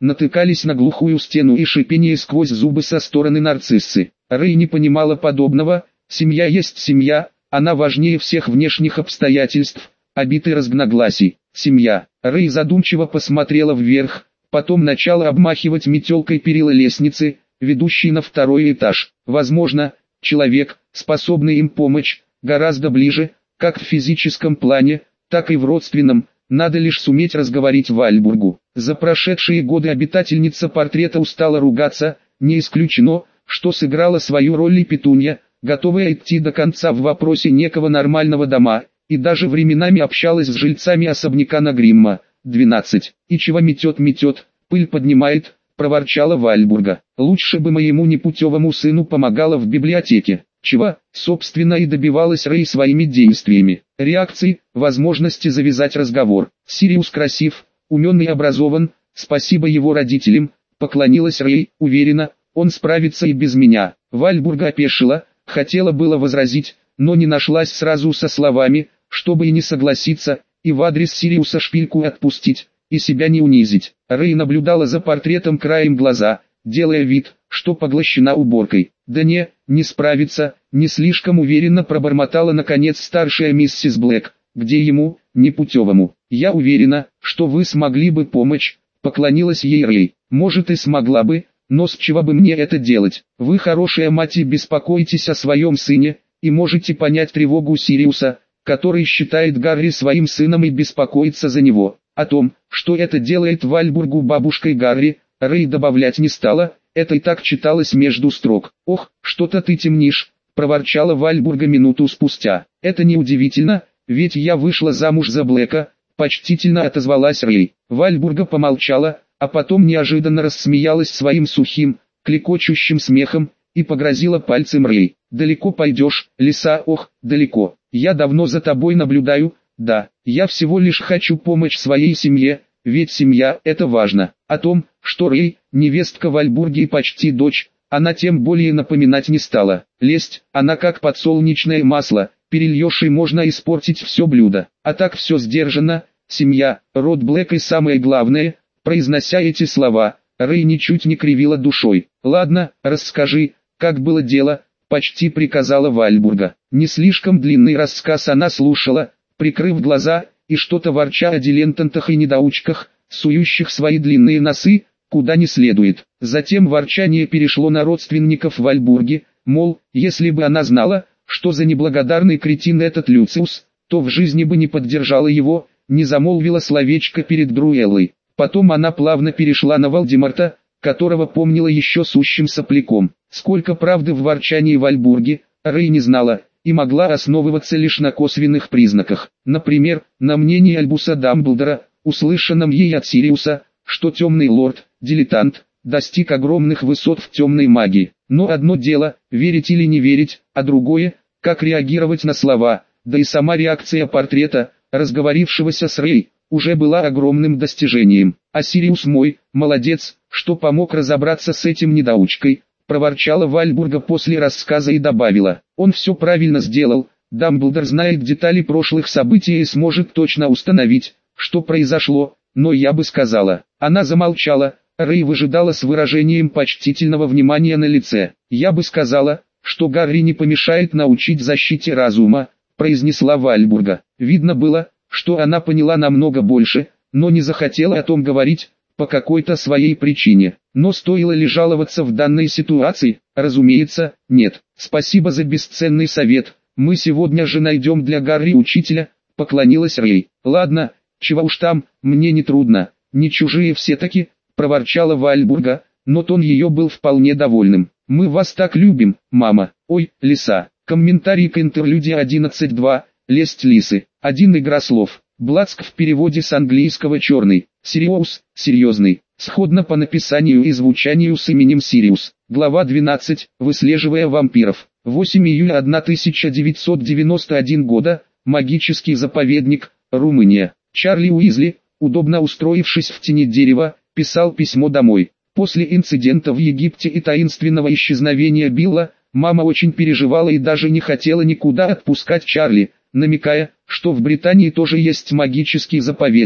натыкались на глухую стену и шипение сквозь зубы со стороны нарциссы. Рэй не понимала подобного, семья есть семья, она важнее всех внешних обстоятельств, обитой разногласий. Семья. Рэй задумчиво посмотрела вверх, потом начала обмахивать метелкой перила лестницы, ведущей на второй этаж. Возможно, человек, способный им помочь, гораздо ближе, как в физическом плане, так и в родственном. Надо лишь суметь разговорить Вальбургу. За прошедшие годы обитательница портрета устала ругаться, не исключено, что сыграла свою роль и Петунья, готовая идти до конца в вопросе некого нормального дома, и даже временами общалась с жильцами особняка на Гримма. двенадцать. «И чего метет-метет, пыль поднимает», — проворчала Вальбурга. «Лучше бы моему непутевому сыну помогала в библиотеке». Чего, собственно, и добивалась Рэй своими действиями. Реакции, возможности завязать разговор. Сириус красив, умен и образован, спасибо его родителям, поклонилась Рэй, уверена, он справится и без меня. Вальбурга опешила, хотела было возразить, но не нашлась сразу со словами, чтобы и не согласиться, и в адрес Сириуса шпильку отпустить, и себя не унизить. Рэй наблюдала за портретом краем глаза, делая вид, что поглощена уборкой. «Да не, не справится», — не слишком уверенно пробормотала наконец старшая миссис Блэк, где ему, непутевому. «Я уверена, что вы смогли бы помочь», — поклонилась ей Рэй. «Может и смогла бы, но с чего бы мне это делать? Вы хорошая мать и беспокоитесь о своем сыне, и можете понять тревогу Сириуса, который считает Гарри своим сыном и беспокоится за него. О том, что это делает Вальбургу бабушкой Гарри, Рэй добавлять не стала, это и так читалось между строк. «Ох, что-то ты темнишь», — проворчала Вальбурга минуту спустя. «Это неудивительно, ведь я вышла замуж за Блэка», — почтительно отозвалась Рэй. Вальбурга помолчала, а потом неожиданно рассмеялась своим сухим, клекочущим смехом, и погрозила пальцем Рэй. «Далеко пойдешь, лиса, ох, далеко. Я давно за тобой наблюдаю, да, я всего лишь хочу помочь своей семье, ведь семья – это важно». О том, что Рэй, невестка Вальбурги и почти дочь, она тем более напоминать не стала. Лесть, она как подсолнечное масло, перельешь и можно испортить все блюдо. А так все сдержанно, семья, род Блэк и самое главное, произнося эти слова, Рэй ничуть не кривила душой. «Ладно, расскажи, как было дело», – почти приказала Вальбурга. Не слишком длинный рассказ она слушала, прикрыв глаза, и что-то ворча о дилетантах и недоучках, сующих свои длинные носы, куда не следует. Затем ворчание перешло на родственников Вальбурги, мол, если бы она знала, что за неблагодарный кретин этот Люциус, то в жизни бы не поддержала его, не замолвила словечко перед Груэллой. Потом она плавно перешла на Вальдемарта, которого помнила еще сущим сопляком. Сколько правды в ворчании Вальбурги, Рэй не знала, и могла основываться лишь на косвенных признаках. Например, на мнении Альбуса Дамблдора, услышанном ей от Сириуса, что темный лорд, дилетант, достиг огромных высот в темной магии. Но одно дело, верить или не верить, а другое, как реагировать на слова, да и сама реакция портрета, разговорившегося с Рэй, уже была огромным достижением. «А Сириус мой, молодец, что помог разобраться с этим недоучкой», проворчала Вальбурга после рассказа и добавила. «Он все правильно сделал, Дамблдор знает детали прошлых событий и сможет точно установить, что произошло, но я бы сказала». Она замолчала, Рэй выжидала с выражением почтительного внимания на лице. «Я бы сказала, что Гарри не помешает научить защите разума», произнесла Вальбурга. Видно было, что она поняла намного больше, но не захотела о том говорить, по какой-то своей причине. Но стоило ли жаловаться в данной ситуации? Разумеется, нет. «Спасибо за бесценный совет, мы сегодня же найдем для Гарри учителя», поклонилась Рэй. «Ладно, чего уж там, мне не трудно, не чужие все-таки», проворчала Вальбурга, но тон ее был вполне довольным. «Мы вас так любим, мама». «Ой, лиса». Комментарий к интерлюдии одиннадцать два, «Лесть лисы». Один игра слов. Блацк в переводе с английского «черный». Сириус, серьезный. Сходно по написанию и звучанию с именем Сириус. Глава двенадцать, выслеживая вампиров. восьмого июля тысяча девятьсот девяносто первого года, магический заповедник, Румыния. Чарли Уизли, удобно устроившись в тени дерева, писал письмо домой. После инцидента в Египте и таинственного исчезновения Билла, мама очень переживала и даже не хотела никуда отпускать Чарли, намекая, что в Британии тоже есть магический заповедник.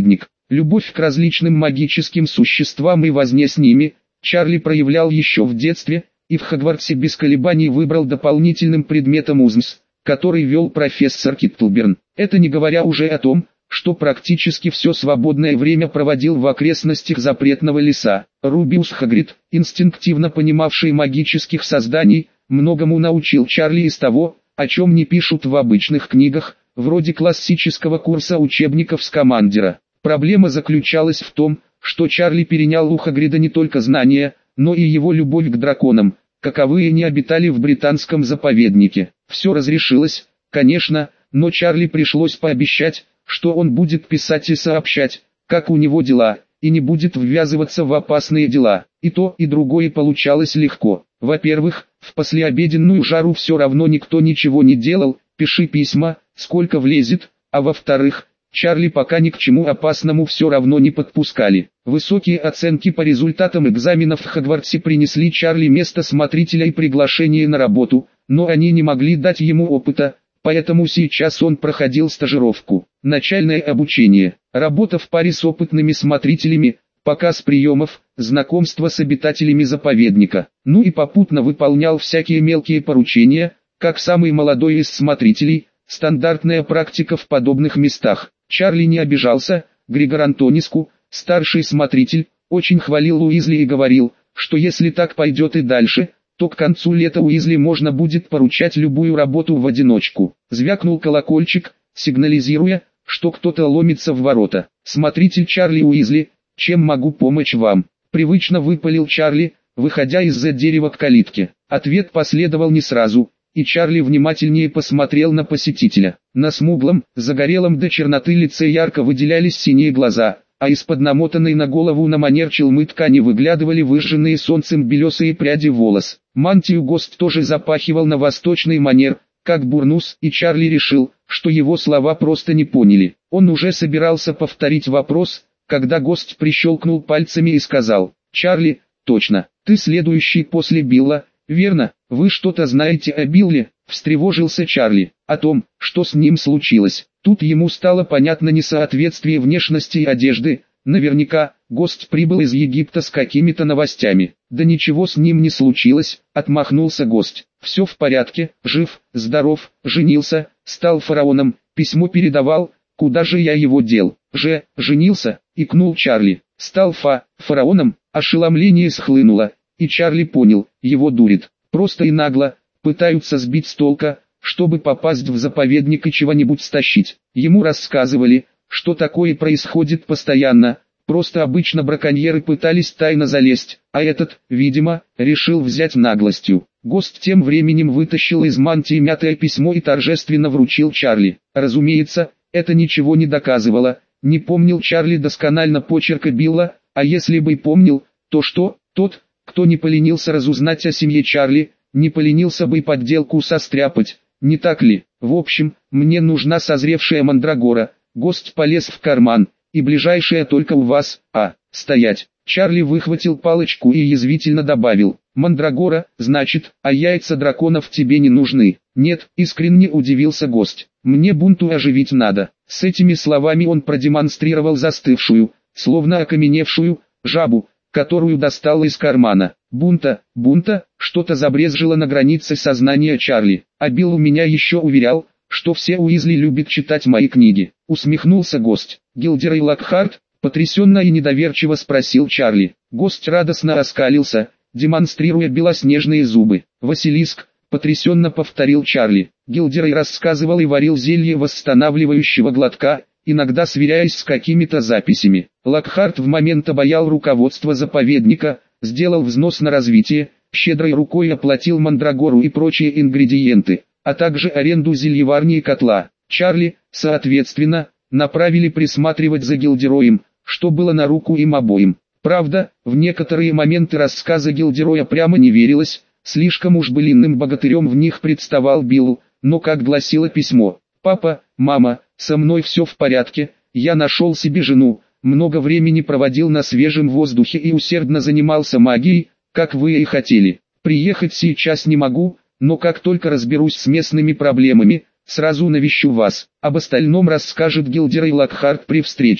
Любовь к различным магическим существам и возне с ними Чарли проявлял еще в детстве, и в Хогвартсе без колебаний выбрал дополнительным предметом УЗМС, который вел профессор Киттлберн. Это не говоря уже о том, что практически все свободное время проводил в окрестностях запретного леса. Рубиус Хагрид, инстинктивно понимавший магических созданий, многому научил Чарли из того, о чем не пишут в обычных книгах, вроде классического курса учебников Скамандера. Проблема заключалась в том, что Чарли перенял у Хагрида не только знания, но и его любовь к драконам, каковые не обитали в британском заповеднике. Все разрешилось, конечно, но Чарли пришлось пообещать, что он будет писать и сообщать, как у него дела, и не будет ввязываться в опасные дела. И то, и другое получалось легко. Во-первых, в послеобеденную жару все равно никто ничего не делал, пиши письма, сколько влезет, а во-вторых, Чарли пока ни к чему опасному все равно не подпускали. Высокие оценки по результатам экзаменов в Хогвартсе принесли Чарли место смотрителя и приглашение на работу, но они не могли дать ему опыта, поэтому сейчас он проходил стажировку. Начальное обучение, работа в паре с опытными смотрителями, показ приемов, знакомство с обитателями заповедника. Ну и попутно выполнял всякие мелкие поручения, как самый молодой из смотрителей, стандартная практика в подобных местах. Чарли не обижался, Григор Антониску, старший смотритель, очень хвалил Уизли и говорил, что если так пойдет и дальше, то к концу лета Уизли можно будет поручать любую работу в одиночку. Звякнул колокольчик, сигнализируя, что кто-то ломится в ворота. Смотритель Чарли Уизли, чем могу помочь вам? Привычно выпалил Чарли, выходя из-за дерева к калитке. Ответ последовал не сразу, и Чарли внимательнее посмотрел на посетителя. На смуглом, загорелом до черноты лице ярко выделялись синие глаза, а из-под намотанной на голову на манер челмы ткани выглядывали выжженные солнцем белесые пряди волос. Мантию гость тоже запахивал на восточный манер, как бурнус, и Чарли решил, что его слова просто не поняли. Он уже собирался повторить вопрос, когда гость прищелкнул пальцами и сказал: «Чарли, точно, ты следующий после Билла, верно? Вы что-то знаете о Билле?» Встревожился Чарли. О том, что с ним случилось. Тут ему стало понятно несоответствие внешности и одежды. Наверняка, гость прибыл из Египта с какими-то новостями. Да ничего с ним не случилось, отмахнулся гость. Все в порядке, жив, здоров, женился, стал фараоном, письмо передавал, куда же я его дел? Же, женился, икнул Чарли. Стал фа, фараоном, ошеломление схлынуло, и Чарли понял, его дурит. Просто и нагло, пытаются сбить с толка, чтобы попасть в заповедник и чего-нибудь стащить. Ему рассказывали, что такое происходит постоянно, просто обычно браконьеры пытались тайно залезть, а этот, видимо, решил взять наглостью. Гость тем временем вытащил из мантии мятое письмо и торжественно вручил Чарли. Разумеется, это ничего не доказывало, не помнил Чарли досконально почерка Билла, а если бы и помнил, то что, тот, кто не поленился разузнать о семье Чарли, не поленился бы и подделку состряпать, не так ли? В общем, мне нужна созревшая мандрагора. Гость полез в карман, и ближайшая только у вас, а, стоять. Чарли выхватил палочку и язвительно добавил: «Мандрагора, значит, а яйца драконов тебе не нужны?» «Нет», искренне удивился гость, «мне бунту оживить надо». С этими словами он продемонстрировал застывшую, словно окаменевшую, жабу, которую достал из кармана. Бунта, бунта, что-то забрезжило на границе сознания Чарли. А Билл у меня еще уверял, что все Уизли любят читать мои книги. Усмехнулся гость. Гилдерей Локхарт, потрясенно и недоверчиво спросил Чарли. Гость радостно оскалился, демонстрируя белоснежные зубы. Василиск, потрясенно повторил Чарли. Гилдерей рассказывал и варил зелье восстанавливающего глотка, иногда сверяясь с какими-то записями. Локхарт в момент обаял руководство заповедника, сделал взнос на развитие, щедрой рукой оплатил мандрагору и прочие ингредиенты, а также аренду зельеварни и котла. Чарли, соответственно, направили присматривать за Гилдероем, что было на руку им обоим. Правда, в некоторые моменты рассказа Гилдероя прямо не верилось, слишком уж былинным богатырем в них представал Билл, но как гласило письмо: «Папа, мама, со мной все в порядке, я нашел себе жену, много времени проводил на свежем воздухе и усердно занимался магией, как вы и хотели. Приехать сейчас не могу, но как только разберусь с местными проблемами, сразу навещу вас». Об остальном расскажет Гилдерей Локхарт при встрече.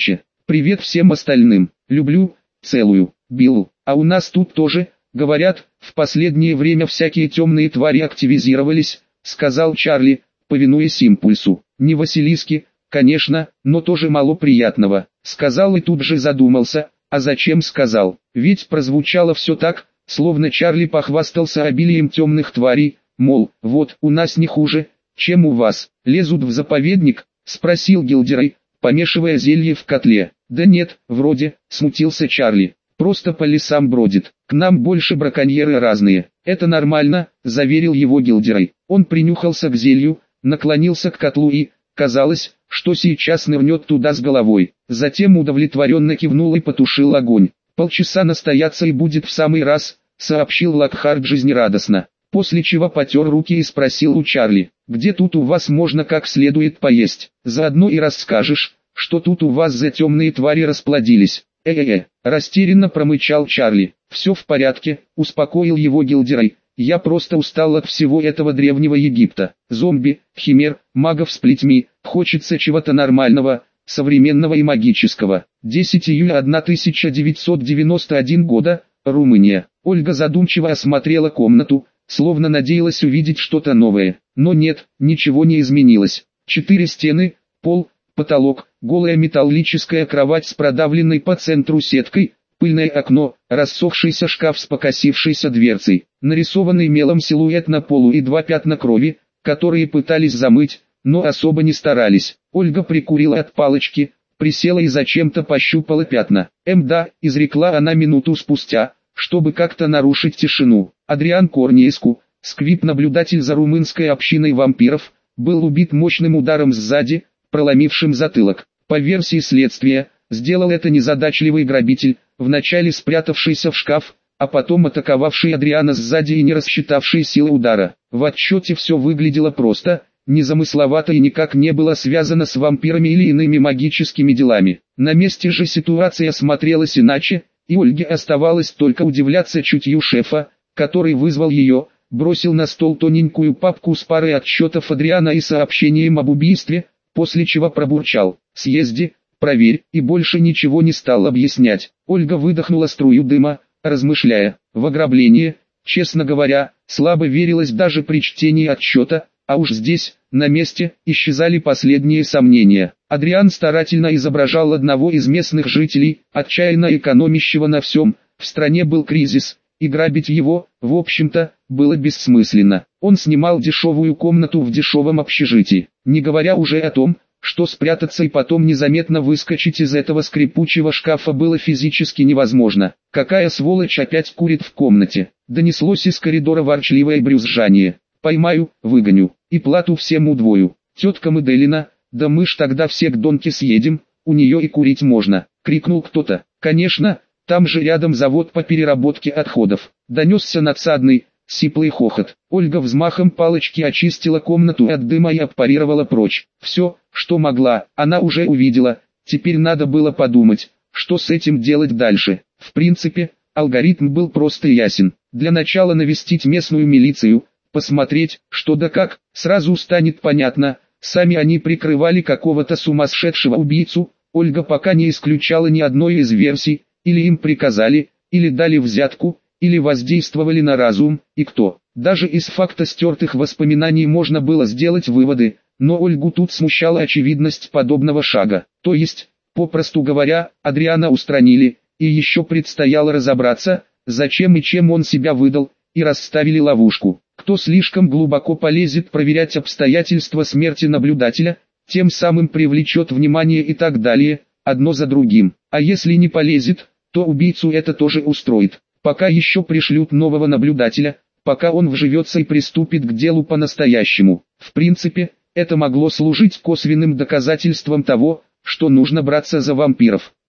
Привет всем остальным. Люблю, целую, Билл. А у нас тут тоже, говорят, в последнее время всякие темные твари активизировались, сказал Чарли, повинуясь импульсу. Не Василиски, конечно, но тоже мало приятного. Сказал и тут же задумался, а зачем сказал? Ведь прозвучало все так, словно Чарли похвастался обилием темных тварей, мол, вот, у нас не хуже, чем у вас. Лезут в заповедник? Спросил Гилдерей, помешивая зелье в котле. Да нет, вроде, смутился Чарли. Просто по лесам бродит. К нам больше браконьеры разные. Это нормально, заверил его Гилдерей. Он принюхался к зелью, наклонился к котлу и, казалось, что сейчас нырнет туда с головой. Затем удовлетворенно кивнул и потушил огонь. Полчаса настояться и будет в самый раз, сообщил Локхарт жизнерадостно. После чего потер руки и спросил у Чарли, где тут у вас можно как следует поесть. Заодно и расскажешь, что тут у вас за темные твари расплодились. Э-э-э, растерянно промычал Чарли. Все в порядке, успокоил его Гилдерей. Я просто устал от всего этого древнего Египта. Зомби, химер, магов с плетьми. Хочется чего-то нормального, современного и магического. десятого июля тысяча девятьсот девяносто первого года, Румыния. Ольга задумчиво осмотрела комнату, словно надеялась увидеть что-то новое. Но нет, ничего не изменилось. Четыре стены, пол, потолок, голая металлическая кровать с продавленной по центру сеткой, пыльное окно, рассохшийся шкаф с покосившейся дверцей, нарисованный мелом силуэт на полу и два пятна крови, которые пытались замыть, но особо не старались. Ольга прикурила от палочки, присела и зачем-то пощупала пятна. «Эм да», изрекла она минуту спустя, чтобы как-то нарушить тишину. Адриан Корниеску, сквип-наблюдатель за румынской общиной вампиров, был убит мощным ударом сзади, проломившим затылок. По версии следствия, сделал это незадачливый грабитель, вначале спрятавшийся в шкаф, а потом атаковавший Адриана сзади и не рассчитавший силы удара. В отчете все выглядело просто, незамысловато и никак не было связано с вампирами или иными магическими делами. На месте же ситуация смотрелась иначе, и Ольге оставалось только удивляться чутью шефа, который вызвал ее, бросил на стол тоненькую папку с парой отчетов Адриана и сообщением об убийстве, после чего пробурчал: «Съезди, проверь», и больше ничего не стал объяснять. Ольга выдохнула струю дыма, размышляя. В ограбление, честно говоря, слабо верилось даже при чтении отчета, а уж здесь, на месте, исчезали последние сомнения. Адриан старательно изображал одного из местных жителей, отчаянно экономящего на всем. В стране был кризис, и грабить его, в общем-то, было бессмысленно. Он снимал дешевую комнату в дешевом общежитии, не говоря уже о том, что спрятаться и потом незаметно выскочить из этого скрипучего шкафа было физически невозможно. «Какая сволочь опять курит в комнате?» Донеслось из коридора ворчливое брюзжание. «Поймаю, выгоню, и плату всем удвою. Тетка Меделина, да мы ж тогда все к Донке съедем, у нее и курить можно», — крикнул кто-то. «Конечно, там же рядом завод по переработке отходов». Донесся надсадный, сиплый хохот. Ольга взмахом палочки очистила комнату от дыма и аппарировала прочь. Все, что могла, она уже увидела, теперь надо было подумать, что с этим делать дальше. В принципе, алгоритм был просто ясен. Для начала навестить местную милицию, посмотреть, что да как, сразу станет понятно, сами они прикрывали какого-то сумасшедшего убийцу. Ольга пока не исключала ни одной из версий, или им приказали, или дали взятку, или воздействовали на разум, и кто. Даже из факта стертых воспоминаний можно было сделать выводы, но Ольгу тут смущала очевидность подобного шага. То есть, попросту говоря, Адриана устранили, и еще предстояло разобраться, зачем и чем он себя выдал, и расставили ловушку. Кто слишком глубоко полезет проверять обстоятельства смерти наблюдателя, тем самым привлечет внимание и так далее, одно за другим. А если не полезет, то убийцу это тоже устроит. Пока еще пришлют нового наблюдателя, пока он вживется и приступит к делу по-настоящему. В принципе, это могло служить косвенным доказательством того, что нужно браться за вампиров.